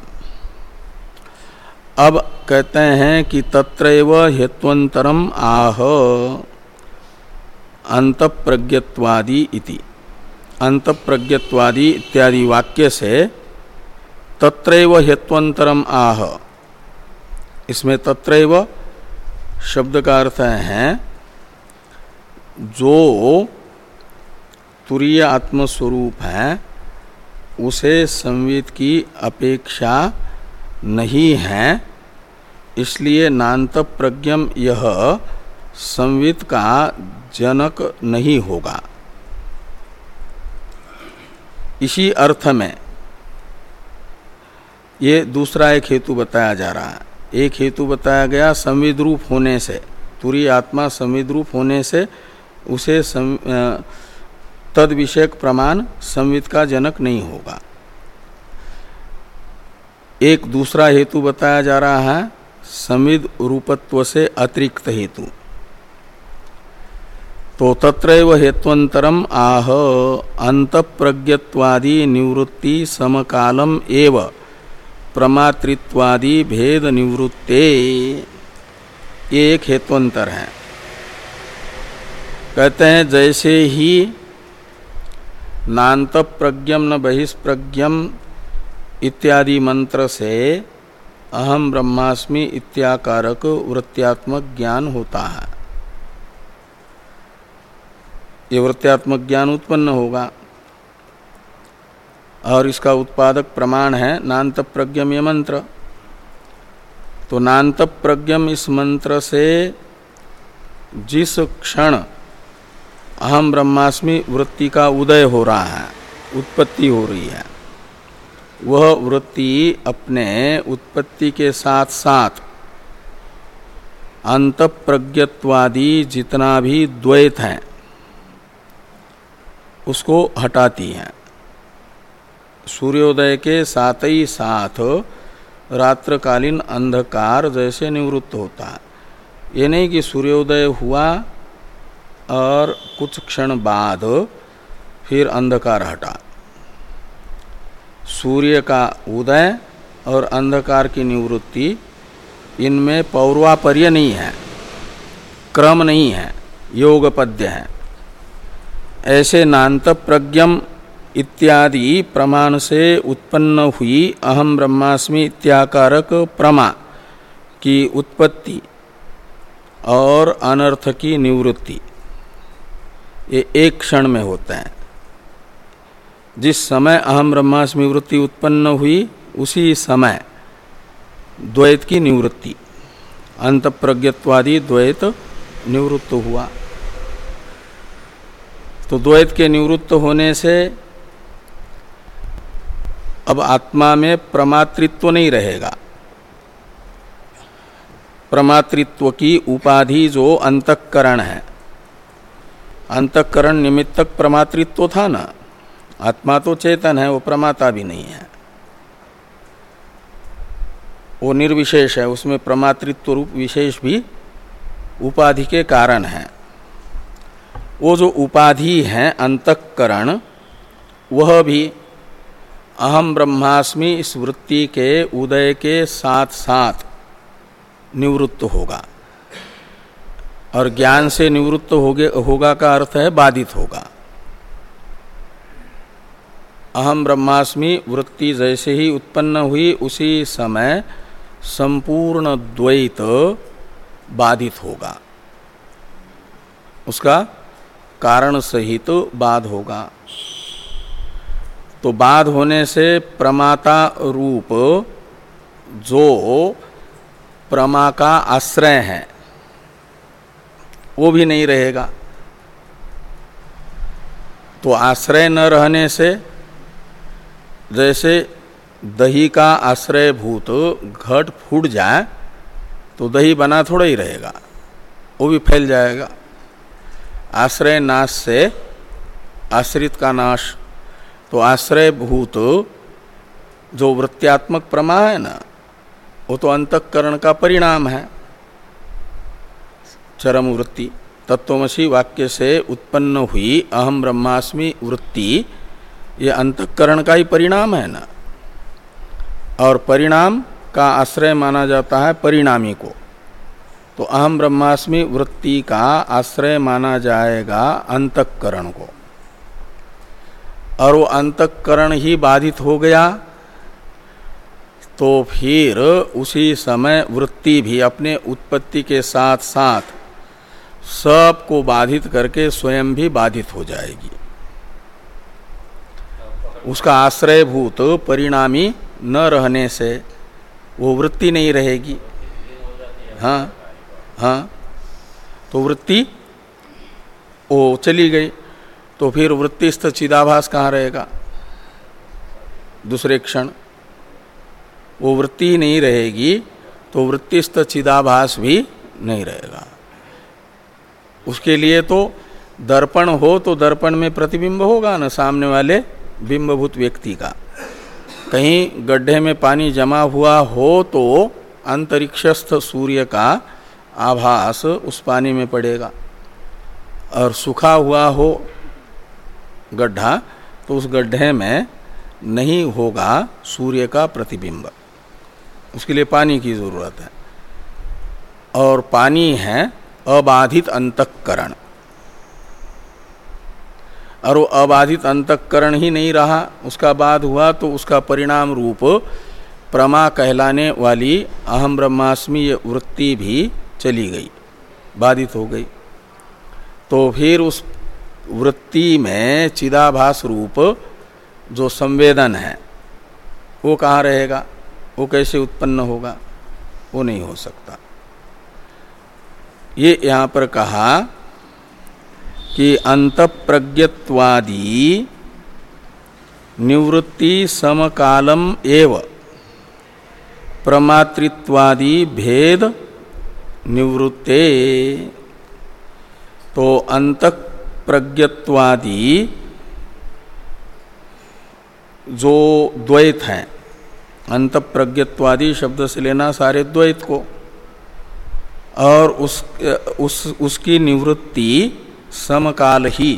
अब कहते हैं कि तत्रैव हेत्वंतरम आह अंतःप्रज्ञत्वादि इति। अंतःप्रज्ञत्वादि इत्यादि वाक्य से तत्रैव हेत्वंतरम आह, इसमें तत्रैव शब्द का अर्थ है जो तुरीय आत्मस्वरूप है उसे संविद की अपेक्षा नहीं है, इसलिए नान्त प्रज्ञम यह संविद का जनक नहीं होगा। इसी अर्थ में ये दूसरा एक हेतु बताया जा रहा है। एक हेतु बताया गया संविद रूप होने से, तुरीय आत्मा संविद रूप होने से उसे तद विषयक प्रमाण संविद का जनक नहीं होगा। एक दूसरा हेतु बताया जा रहा है संविद रूपत्व से अतिरिक्त हेतु। तो तत्रैव हेत्वंतरम आह अंतःप्रज्ञत्वादि निवृत्ति समकालम एव प्रमातृत्वादि भेद निवृत्ते, ये एक हेतुअंतर है। कहते हैं जैसे ही नान्त प्रज्ञम न बहिष्प्रज्ञम इत्यादि मंत्र से अहम ब्रह्मास्मि इत्याकारक वृत्त्यात्मक ज्ञान होता है, ये वृत्त्यात्मक ज्ञान उत्पन्न होगा और इसका उत्पादक प्रमाण है नान्त प्रज्ञम ये मंत्र। तो नान्त प्रज्ञम इस मंत्र से जिस क्षण अहम ब्रह्मास्मि वृत्ति का उदय हो रहा है, उत्पत्ति हो रही है, वह वृत्ति अपने उत्पत्ति के साथ साथ अंतःप्रज्ञत्वादि जितना भी द्वैत है उसको हटाती है। सूर्योदय के साथ ही साथ रात्रकालीन अंधकार जैसे निवृत्त होता है। ये नहीं कि सूर्योदय हुआ और कुछ क्षण बाद फिर अंधकार हटा। सूर्य का उदय और अंधकार की निवृत्ति, इनमें पौर्वापर्य नहीं है, क्रम नहीं है, योगपद्य है। ऐसे नान्त प्रज्ञम इत्यादि प्रमाण से उत्पन्न हुई अहम ब्रह्मास्मि इत्याकारक प्रमा की उत्पत्ति और अनर्थ की निवृत्ति ये एक क्षण में होता है। जिस समय अहम ब्रह्मास्मि वृत्ति उत्पन्न हुई उसी समय द्वैत की निवृत्ति, अंतःप्रज्ञत्वादि द्वैत निवृत्त हुआ। तो द्वैत के निवृत्त होने से अब आत्मा में प्रमातृत्व नहीं रहेगा। प्रमातृत्व की उपाधि जो अंतःकरण है, अंतःकरण निमित्तक प्रमातृत्व था ना। आत्मा तो चेतन है, वो प्रमाता भी नहीं है, वो निर्विशेष है, उसमें प्रमातृत्व रूप विशेष भी उपाधि के कारण है। वो जो उपाधि है अंतःकरण, वह भी अहम ब्रह्मास्मि इस वृत्ति के उदय के साथ साथ निवृत्त होगा। और ज्ञान से निवृत्त होगे होगा का अर्थ है बाधित होगा। अहम ब्रह्मास्मि वृत्ति जैसे ही उत्पन्न हुई उसी समय संपूर्ण द्वैत बाधित होगा, उसका कारण सहित तो बाध होगा। तो बाध होने से प्रमाता रूप जो प्रमा का आश्रय है वो भी नहीं रहेगा। तो आश्रय न रहने से, जैसे दही का आश्रय भूत घट फूट जाए तो दही बना थोड़ा ही रहेगा, वो भी फैल जाएगा। आश्रय नाश से आश्रित का नाश। तो आश्रय भूत जो वृत्त्यात्मक प्रमा है ना, वो तो अंतःकरण का परिणाम है। चरम वृत्ति तत्वमसि वाक्य से उत्पन्न हुई अहम ब्रह्मास्मि वृत्ति, ये अंतःकरण का ही परिणाम है ना। और परिणाम का आश्रय माना जाता है परिणामी को। तो अहम ब्रह्मास्मि वृत्ति का आश्रय माना जाएगा अंतःकरण को। और वो अंतःकरण ही बाधित हो गया तो फिर उसी समय वृत्ति भी अपने उत्पत्ति के साथ साथ सबको बाधित करके स्वयं भी बाधित हो जाएगी। उसका आश्रयभूत परिणामी न रहने से वो वृत्ति नहीं रहेगी। हाँ हाँ, तो वृत्ति वो चली गई तो फिर वृत्तिस्थ चिदाभास कहाँ रहेगा? दूसरे क्षण वो वृत्ति नहीं रहेगी तो वृत्तिस्थ चिदाभास भी नहीं रहेगा। उसके लिए तो दर्पण हो तो दर्पण में प्रतिबिंब होगा न सामने वाले बिंबभूत व्यक्ति का। कहीं गड्ढे में पानी जमा हुआ हो तो अंतरिक्षस्थ सूर्य का आभास उस पानी में पड़ेगा, और सूखा हुआ हो गड्ढा तो उस गड्ढे में नहीं होगा सूर्य का प्रतिबिंब। उसके लिए पानी की जरूरत है, और पानी है अबाधित अंतःकरण, और वो अबाधित अंतःकरण ही नहीं रहा, उसका बाध हुआ तो उसका परिणाम रूप प्रमा कहलाने वाली अहम ब्रह्मास्मि ये वृत्ति भी चली गई, बाधित हो गई। तो फिर उस वृत्ति में चिदाभास रूप जो संवेदन है वो कहाँ रहेगा, वो कैसे उत्पन्न होगा, वो नहीं हो सकता। ये यहाँ पर कहा कि अंतःप्रज्ञत्वादि निवृत्ति समकालम एव प्रमातृत्वादि भेद निवृत्ते। तो अंतःप्रज्ञत्वादि जो द्वैत हैं, अंतःप्रज्ञत्वादि शब्द से लेना सारे द्वैत को, और उस उस उसकी निवृत्ति समकाल ही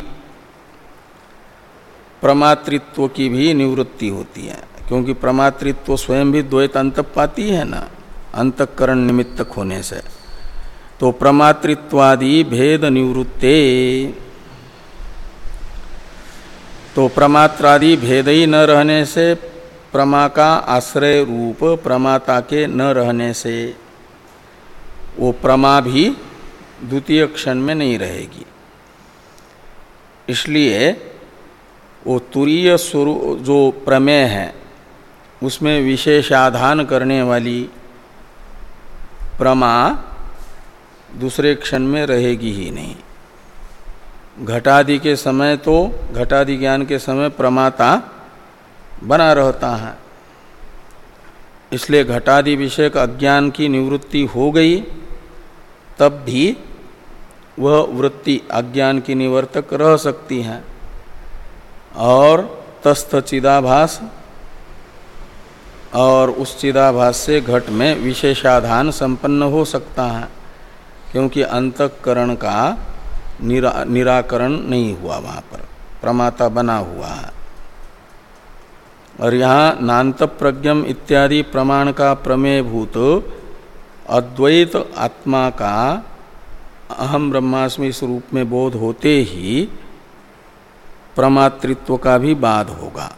प्रमातृत्व की भी निवृत्ति होती है, क्योंकि प्रमातृत्व स्वयं भी द्वैत अंतःपाती है ना, अंतःकरण निमित्तक होने से। तो प्रमातृत्वादि भेद निवृत्ते, तो प्रमात्रादि भेद ही न रहने से, प्रमा का आश्रय रूप प्रमाता के न रहने से वो प्रमा भी द्वितीय क्षण में नहीं रहेगी। इसलिए वो तुरीय स्वरूप जो प्रमेय है उसमें विशेषाधान करने वाली प्रमा दूसरे क्षण में रहेगी ही नहीं। घटादि के समय तो घटादि ज्ञान के समय प्रमाता बना रहता है, इसलिए घटादि विषयक अज्ञान की निवृत्ति हो गई तब भी वह वृत्ति अज्ञान की निवर्तक रह सकती है, और तस्थ चिदाभास, और उस चिदाभास से घट में विशेषाधान संपन्न हो सकता है, क्योंकि अंतःकरण का निरा, निराकरण नहीं हुआ, वहाँ पर प्रमाता बना हुआ है। और यहाँ नान्त प्रज्ञम इत्यादि प्रमाण का प्रमेयभूत अद्वैत आत्मा का अहम ब्रह्मास्मि स्वरूप में बोध होते ही प्रमातृत्व का भी बाध होगा,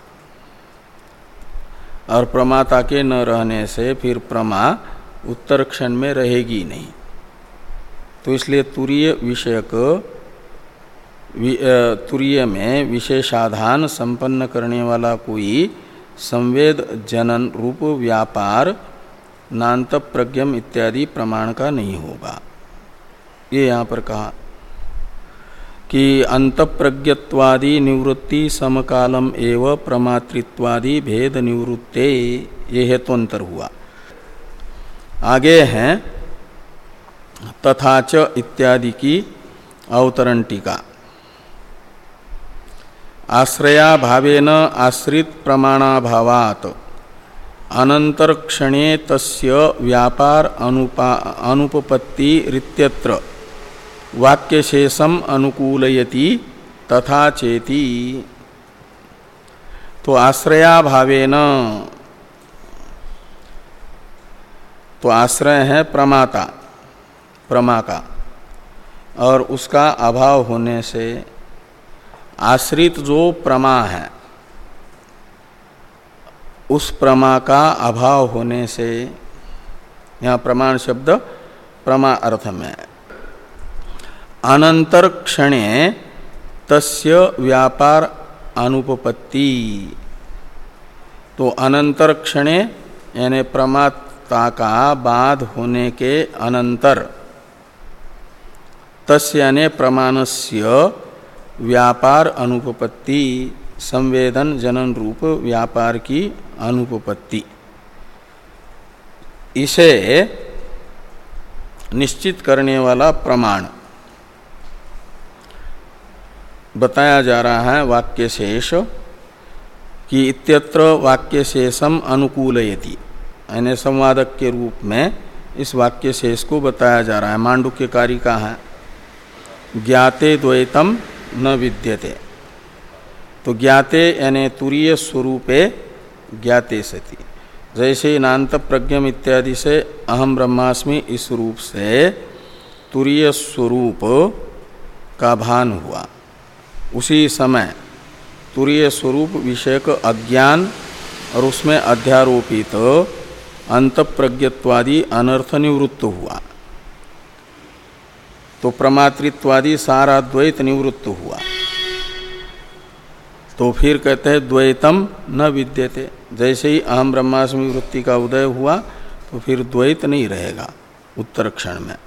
और प्रमाता के न रहने से फिर प्रमा उत्तर क्षण में रहेगी नहीं। तो इसलिए तुरीय विषयक तुरीय में विशेषाधान संपन्न करने वाला कोई संवेद जनन रूप व्यापार नान्त प्रज्ञम इत्यादि प्रमाण का नहीं होगा। ये यहाँ पर कहा कि अंतःप्रज्ञत्वादि निवृत्ति समकालम एव प्रमातृत्वादि भेद निवृत्ते, ये हेतुअंतर हुआ। आगे हैं तथा च इत्यादि की अवतरण टीका। आश्रया भावेन आश्रित प्रमाणाभावात् अनंतर क्षणे तस्य व्यापार अनुपा अनुपपत्ति रित्यत्र वाक्यशेषम अनुकूलयति तथा चेति। तो आश्रया भावेन, तो आश्रय है प्रमाता, प्रमा का, और उसका अभाव होने से आश्रित जो प्रमा है उस प्रमा का अभाव होने से, यहाँ प्रमाण शब्द प्रमा अर्थ में, अनंतर क्षणे तस्य व्यापार अनुपपत्ति। तो अनंतर क्षणे यानी प्रमाता का बाध होने के अनंतर, तस्य यानी प्रमाणस्य व्यापार अनुपपत्ति, संवेदन जनन रूप व्यापार की अनुपपत्ति, इसे निश्चित करने वाला प्रमाण बताया जा रहा है वाक्य शेष कि इत्यत्र वाक्य शेषम अनुकूलयति, यानी संवादक के रूप में इस वाक्य शेष को बताया जा रहा है। मांडुक्य कारिका है, ज्ञाते द्वैतम न विद्यते। तो ज्ञाते यानी तुरीय स्वरूपे ज्ञाते सति, जैसे नान्त प्रज्ञम इत्यादि से अहम ब्रह्मास्मि इस रूप से तुरीय स्वरूप का भान हुआ, उसी समय तुरीय स्वरूप विषयक अज्ञान और उसमें अध्यारोपित अंतप्रज्ञत्वादि अनर्थ निवृत्त हुआ, तो प्रमातृत्वादि सारा द्वैत निवृत्त हुआ। तो फिर कहते हैं द्वैतम न विद्यते। जैसे ही अहम ब्रह्मास्मि वृत्ति का उदय हुआ तो फिर द्वैत नहीं रहेगा उत्तर क्षण में।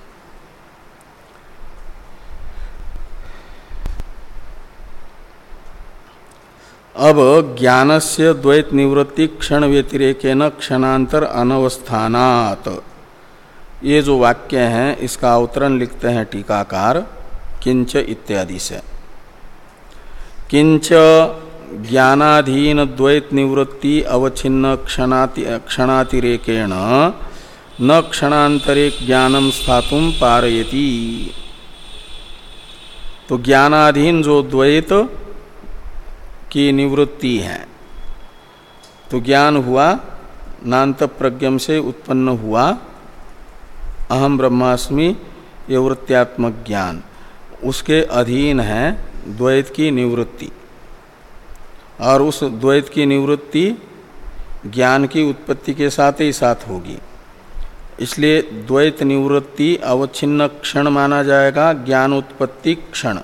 अब ज्ञानस्य द्वैत निवृत्ति क्षण व्यतिरेकेन क्षणांतर अनवस्थानात्, ये जो वाक्य हैं इसका अवतरण लिखते हैं टीकाकार किंच इत्यादि से। किंच ज्ञानाधीन द्वैत निवृत्ति अवच्छिन्न क्षणाति क्षणातिरेकेण न क्षणांतरे ज्ञानम स्थातुम पारयति। तो ज्ञानाधीन जो द्वैत की निवृत्ति है, तो ज्ञान हुआ नान्त प्रज्ञम से उत्पन्न हुआ अहम ब्रह्मास्मि ये वृत्त्यात्मक ज्ञान, उसके अधीन है द्वैत की निवृत्ति, और उस द्वैत की निवृत्ति ज्ञान की उत्पत्ति के साथ ही साथ होगी। इसलिए द्वैत निवृत्ति अवच्छिन्न क्षण माना जाएगा ज्ञान उत्पत्ति क्षण।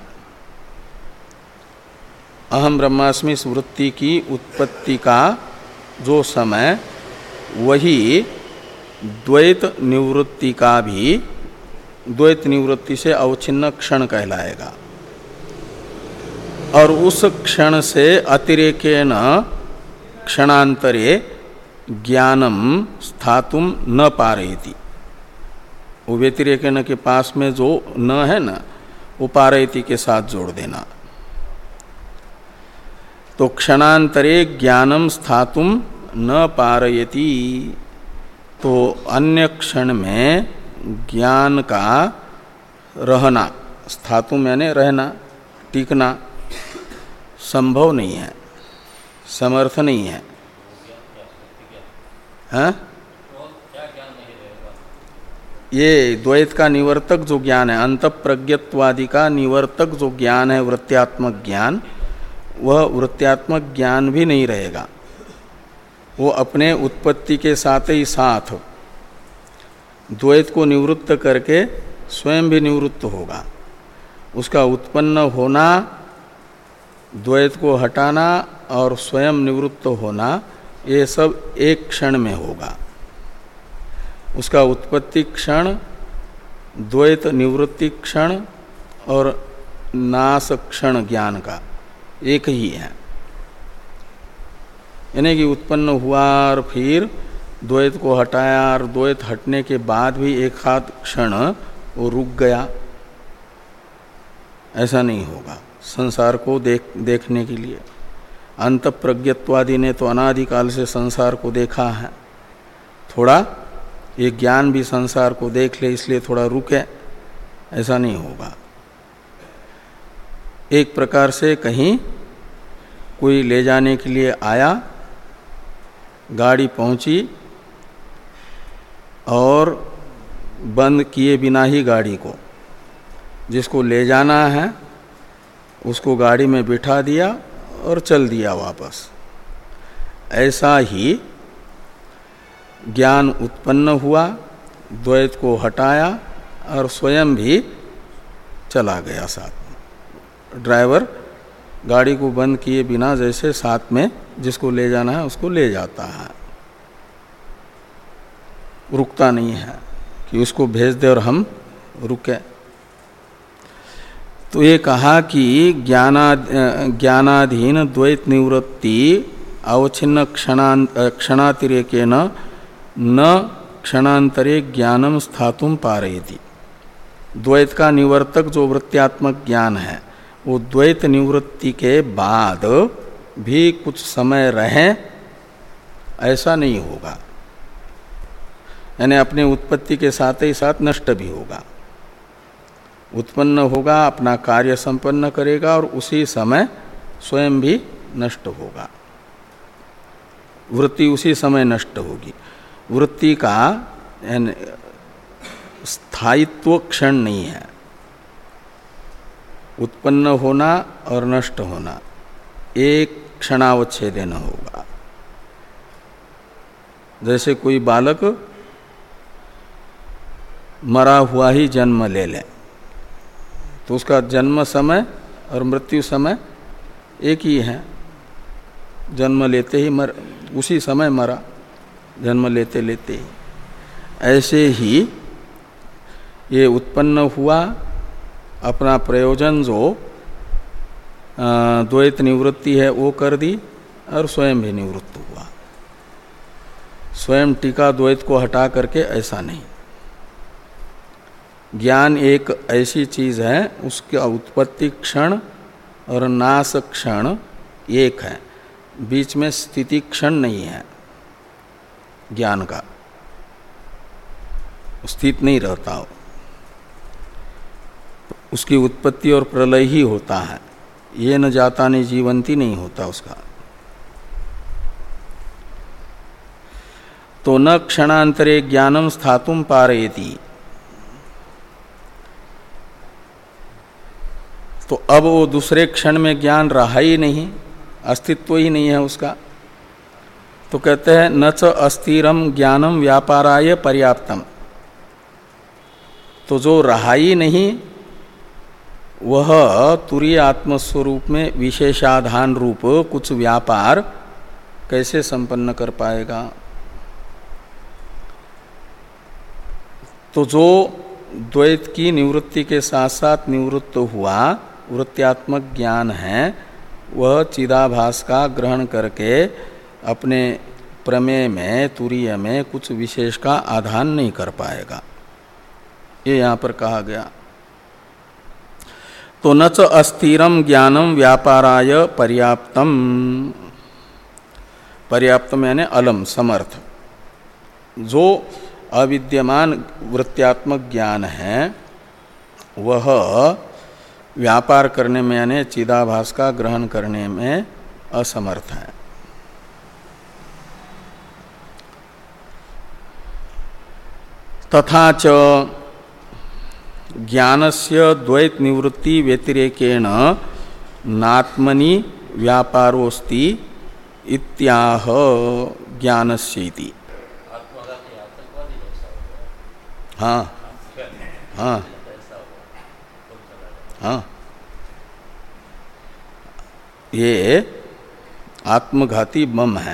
अहम ब्रह्मास्मि वृत्ति की उत्पत्ति का जो समय, वही द्वैत निवृत्ति का भी द्वैत निवृत्ति से अवच्छिन्न क्षण कहलाएगा। और उस क्षण से अतिरेकेन क्षणांतरे ज्ञानम स्थातुम न पारयति। वो व्यतिरेकेन के पास में जो न है ना, वो पारयति के साथ जोड़ देना। तो क्षणांतरे ज्ञानम स्थातुम न पारयति, तो अन्य क्षण में ज्ञान का रहना, स्थातुम यानी रहना, टिकना संभव नहीं है, समर्थ नहीं है। हाँ? ये द्वैत का निवर्तक जो ज्ञान है, अंतप्रज्ञत्वादि का निवर्तक जो ज्ञान है वृत्त्यात्मक ज्ञान, वह वृत्त्यात्मक ज्ञान भी नहीं रहेगा। वो अपने उत्पत्ति के साथ ही साथ द्वैत को निवृत्त करके स्वयं भी निवृत्त होगा। उसका उत्पन्न होना, द्वैत को हटाना और स्वयं निवृत्त होना, ये सब एक क्षण में होगा। उसका उत्पत्ति क्षण, द्वैत निवृत्ति क्षण और नाश क्षण ज्ञान का एक ही है। यानी कि उत्पन्न हुआ और फिर द्वैत को हटाया और द्वैत हटने के बाद भी एक हाथ क्षण वो रुक गया, ऐसा नहीं होगा। संसार को देख देखने के लिए अंतप्रज्ञत्वादि ने तो अनादिकाल से संसार को देखा है, थोड़ा ये ज्ञान भी संसार को देख ले इसलिए थोड़ा रुके, ऐसा नहीं होगा। एक प्रकार से कहीं कोई ले जाने के लिए आया, गाड़ी पहुंची और बंद किए बिना ही गाड़ी को, जिसको ले जाना है उसको गाड़ी में बिठा दिया और चल दिया वापस। ऐसा ही ज्ञान उत्पन्न हुआ, द्वैत को हटाया और स्वयं भी चला गया साथ में। ड्राइवर गाड़ी को बंद किए बिना जैसे साथ में जिसको ले जाना है उसको ले जाता है, रुकता नहीं है कि उसको भेज दे और हम रुके। तो ये कहा कि ज्ञाना ज्ञानाधीन द्वैत निवृत्ति अवच्छिन्न क्षणातिरेकेन न क्षणांतरे ज्ञानम स्थातुम पारयति। द्वैत का निवर्तक जो वृत्त्यात्मक ज्ञान है, वो द्वैत निवृत्ति के बाद भी कुछ समय रहे, ऐसा नहीं होगा। यानी अपने उत्पत्ति के साथ ही साथ नष्ट भी होगा। उत्पन्न होगा, अपना कार्य संपन्न करेगा और उसी समय स्वयं भी नष्ट होगा। वृत्ति उसी समय नष्ट होगी। वृत्ति का स्थायित्व क्षण नहीं है, उत्पन्न होना और नष्ट होना एक क्षणावच्छेदेन होगा। जैसे कोई बालक मरा हुआ ही जन्म ले ले तो उसका जन्म समय और मृत्यु समय एक ही है। जन्म लेते ही मर उसी समय मरा, जन्म लेते लेते ही। ऐसे ही ये उत्पन्न हुआ, अपना प्रयोजन जो द्वैत निवृत्ति है वो कर दी और स्वयं भी निवृत्त हुआ। स्वयं टीका द्वैत को हटा करके ऐसा नहीं। ज्ञान एक ऐसी चीज है, उसका उत्पत्ति क्षण और नाश क्षण एक है, बीच में स्थिति क्षण नहीं है। ज्ञान का स्थित नहीं रहता हो, उसकी उत्पत्ति और प्रलय ही होता है। ये न जाता न जीवंती नहीं होता उसका। तो न क्षणांतरे ज्ञानम स्थातुम पारयति, तो अब वो दूसरे क्षण में ज्ञान रहा ही नहीं, अस्तित्व ही नहीं है उसका। तो कहते हैं न च अस्थिरम ज्ञानम व्यापाराय पर्याप्तम, तो जो रहा ही नहीं वह तुरीय आत्मस्वरूप में विशेषाधान रूप कुछ व्यापार कैसे संपन्न कर पाएगा। तो जो द्वैत की निवृत्ति के साथ साथ निवृत्त हुआ वृत्त्यात्मक ज्ञान है, वह चिदाभास का ग्रहण करके अपने प्रमेय में तुरीय में कुछ विशेष का आधान नहीं कर पाएगा। ये यहाँ पर कहा गया। तो न च अस्थिरम ज्ञानम व्यापाराय पर्याप्तम, पर्याप्तम यानी अलम समर्थ। जो अविद्यमान वृत्त्यात्मक ज्ञान है वह व्यापार करने में यानी चिदाभास का ग्रहण करने में असमर्थ है। तथा च ज्ञानस्य द्वैत निवृत्ति व्यतिरेकेण नात्मनि व्यापारोस्ति इत्याह ज्ञानस्येति। हाँ हाँ हाँ, ये आत्मघाती बम है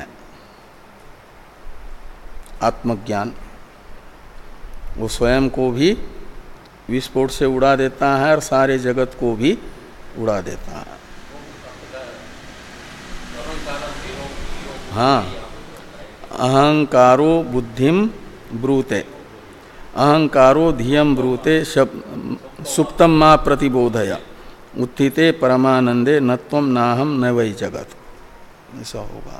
आत्मज्ञान। वो स्वयं को भी विस्फोट से उड़ा देता है और सारे जगत को भी उड़ा देता है। हाँ, अहंकारो बुद्धिम ब्रूते, अहंकारो धियम ब्रूते सुप्तम मा प्रतिबोधया उत्थिते परमानंदे नत्वम नाहम न वै जगत। ऐसा होगा।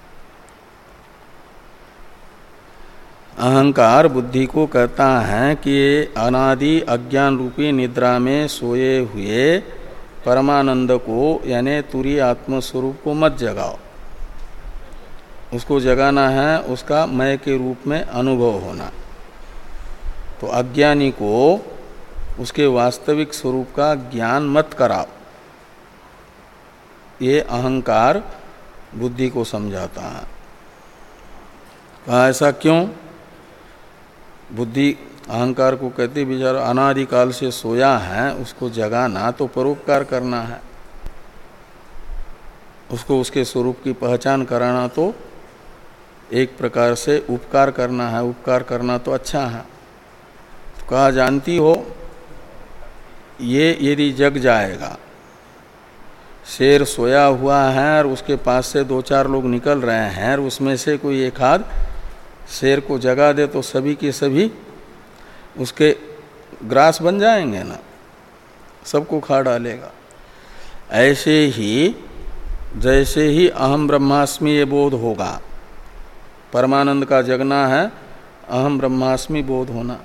अहंकार बुद्धि को कहता है कि अनादि अज्ञान रूपी निद्रा में सोए हुए परमानंद को यानी तुरीय आत्मस्वरूप को मत जगाओ। उसको जगाना है उसका मय के रूप में अनुभव होना। तो अज्ञानी को उसके वास्तविक स्वरूप का ज्ञान मत कराओ। ये अहंकार बुद्धि को समझाता है। कहा ऐसा क्यों? बुद्धि अहंकार को कहती बेचारा अनादिकाल से सोया है, उसको जगाना तो परोपकार करना है, उसको उसके स्वरूप की पहचान कराना तो एक प्रकार से उपकार करना है, उपकार करना तो अच्छा है। तो कहा जानती हो ये यदि जग जाएगा, शेर सोया हुआ है और उसके पास से दो चार लोग निकल रहे हैं और उसमें से कोई एक आध शेर को जगा दे तो सभी के सभी उसके ग्रास बन जाएंगे ना, सबको खा डालेगा। ऐसे ही जैसे ही अहम ब्रह्मास्मि ये बोध होगा, परमानंद का जगना है अहम ब्रह्मास्मि बोध होना,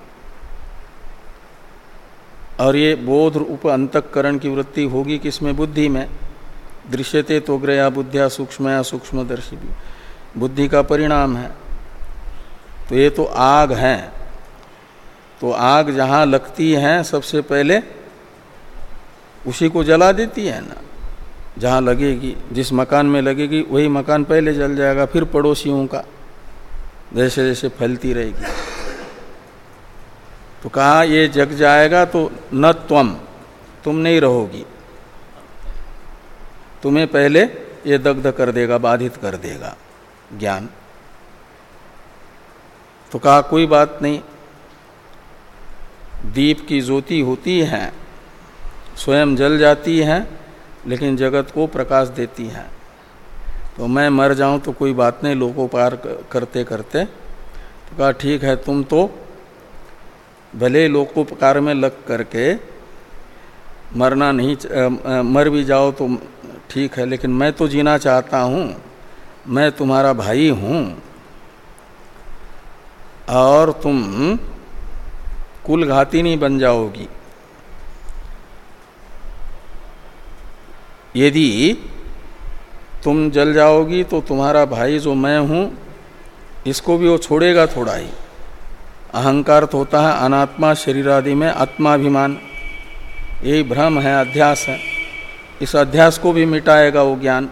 और ये बोध रूप अंतःकरण की वृत्ति होगी किसमें? बुद्धि में। दृश्यते तो ग्रया बुद्धिया सूक्ष्मया सूक्ष्मदर्शी भी, बुद्धि का परिणाम है। तो ये तो आग है, तो आग जहाँ लगती है सबसे पहले उसी को जला देती है ना। जहाँ लगेगी, जिस मकान में लगेगी वही मकान पहले जल जाएगा, फिर पड़ोसियों का, जैसे जैसे फैलती रहेगी। तो कहा ये जग जाएगा तो न त्वम, तुम नहीं रहोगी, तुम्हें पहले ये दग्ध कर देगा, बाधित कर देगा ज्ञान। तो कहा कोई बात नहीं, दीप की ज्योति होती है, स्वयं जल जाती है, लेकिन जगत को प्रकाश देती है। तो मैं मर जाऊं तो कोई बात नहीं, लोकोपकार करते करते। तो कहा ठीक है, तुम तो भले लोकोपकार में लग करके मरना नहीं, मर भी जाओ तो ठीक है, लेकिन मैं तो जीना चाहता हूँ, मैं तुम्हारा भाई हूँ, और तुम कुलघाती नहीं बन जाओगी। यदि तुम जल जाओगी तो तुम्हारा भाई जो मैं हूँ इसको भी वो छोड़ेगा थोड़ा ही। अहंकार तो होता है अनात्मा शरीर आदि में आत्माभिमान, यही भ्रम है, अध्यास है। इस अध्यास को भी मिटाएगा वो ज्ञान।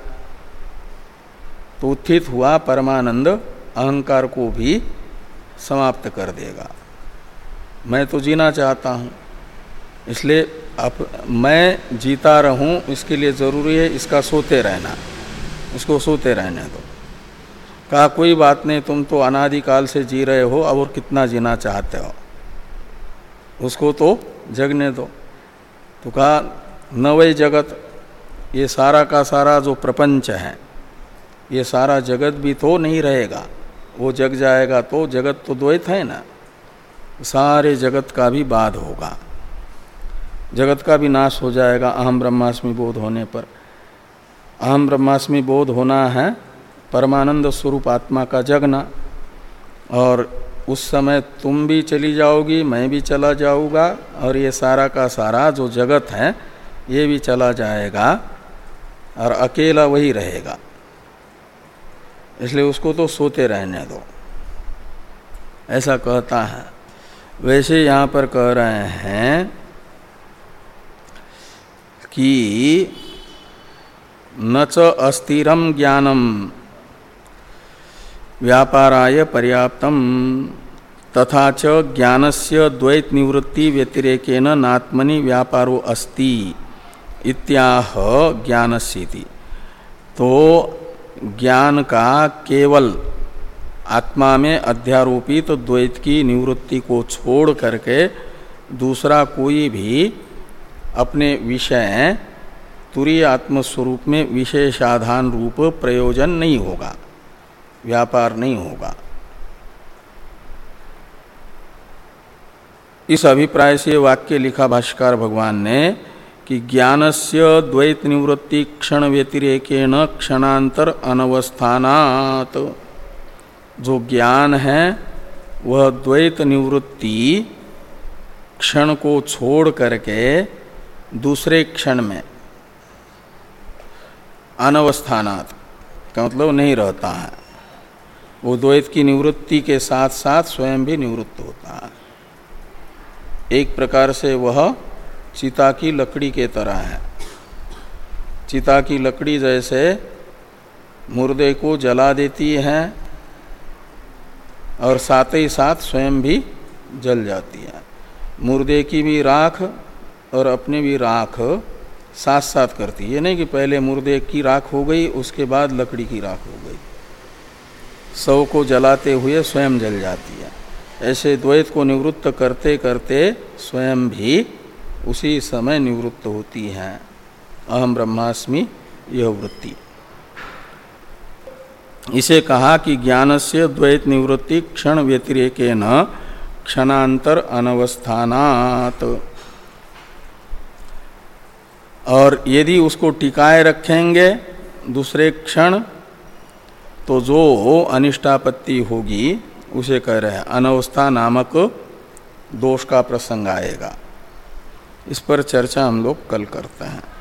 तो उत्थित हुआ परमानंद अहंकार को भी समाप्त कर देगा। मैं तो जीना चाहता हूँ, इसलिए अब मैं जीता रहूं, इसके लिए ज़रूरी है इसका सोते रहना, इसको सोते रहने दो। कहा कोई बात नहीं, तुम तो अनादिकाल से जी रहे हो, अब और कितना जीना चाहते हो, उसको तो जगने दो। तो कहा न वही जगत, ये सारा का सारा जो प्रपंच है, ये सारा जगत भी तो नहीं रहेगा, वो जग जाएगा तो जगत तो द्वैत है ना, सारे जगत का भी बाध होगा, जगत का भी नाश हो जाएगा अहम ब्रह्मास्मि बोध होने पर। अहम ब्रह्मास्मि बोध होना है परमानंद स्वरूप आत्मा का जगना, और उस समय तुम भी चली जाओगी, मैं भी चला जाऊंगा, और ये सारा का सारा जो जगत है ये भी चला जाएगा, और अकेला वही रहेगा। इसलिए उसको तो सोते रहने दो, ऐसा कहता है। वैसे यहाँ पर कह रहे हैं कि न च अस्थिरम ज्ञानम व्यापाराय पर्याप्तम तथा च ज्ञानस्य द्वैत निवृत्ति व्यतिरेकेन नात्मनि व्यापारो अस्ति इत्याह ज्ञानस्येति। तो ज्ञान का केवल आत्मा में अध्यारोपित तो द्वैत की निवृत्ति को छोड़ करके दूसरा कोई भी अपने विषय तुरीय आत्मस्वरूप में विशेषाधान रूप प्रयोजन नहीं होगा, व्यापार नहीं होगा। इस अभिप्राय से वाक्य लिखा भाष्यकार भगवान ने कि ज्ञानस्य द्वैत निवृत्ति क्षण व्यतिरेकेण क्षणांतर अनवस्थानात्, जो ज्ञान है वह द्वैत निवृत्ति क्षण को छोड़ करके दूसरे क्षण में अनवस्थानात् का मतलब नहीं रहता है, वो द्वैत की निवृत्ति के साथ साथ स्वयं भी निवृत्त होता है। एक प्रकार से वह चिता की लकड़ी के तरह है। चिता की लकड़ी जैसे मुर्दे को जला देती है और साथ ही साथ स्वयं भी जल जाती है। मुर्दे की भी राख और अपने भी राख साथ साथ करती है, ये नहीं कि पहले मुर्दे की राख हो गई उसके बाद लकड़ी की राख हो गई, शव को जलाते हुए स्वयं जल जाती है। ऐसे द्वैत को निवृत्त करते करते स्वयं भी उसी समय निवृत्त होती है अहम ब्रह्मास्मि यह वृत्ति। इसे कहा कि ज्ञानस्य द्वैत निवृत्ति क्षण व्यतिरेकेन क्षणांतर अनवस्थानात्। और यदि उसको टिकाए रखेंगे दूसरे क्षण तो जो अनिष्टापत्ति होगी उसे कह रहे हैं अनवस्था नामक दोष का प्रसंग आएगा। इस पर चर्चा हम लोग कल करते हैं।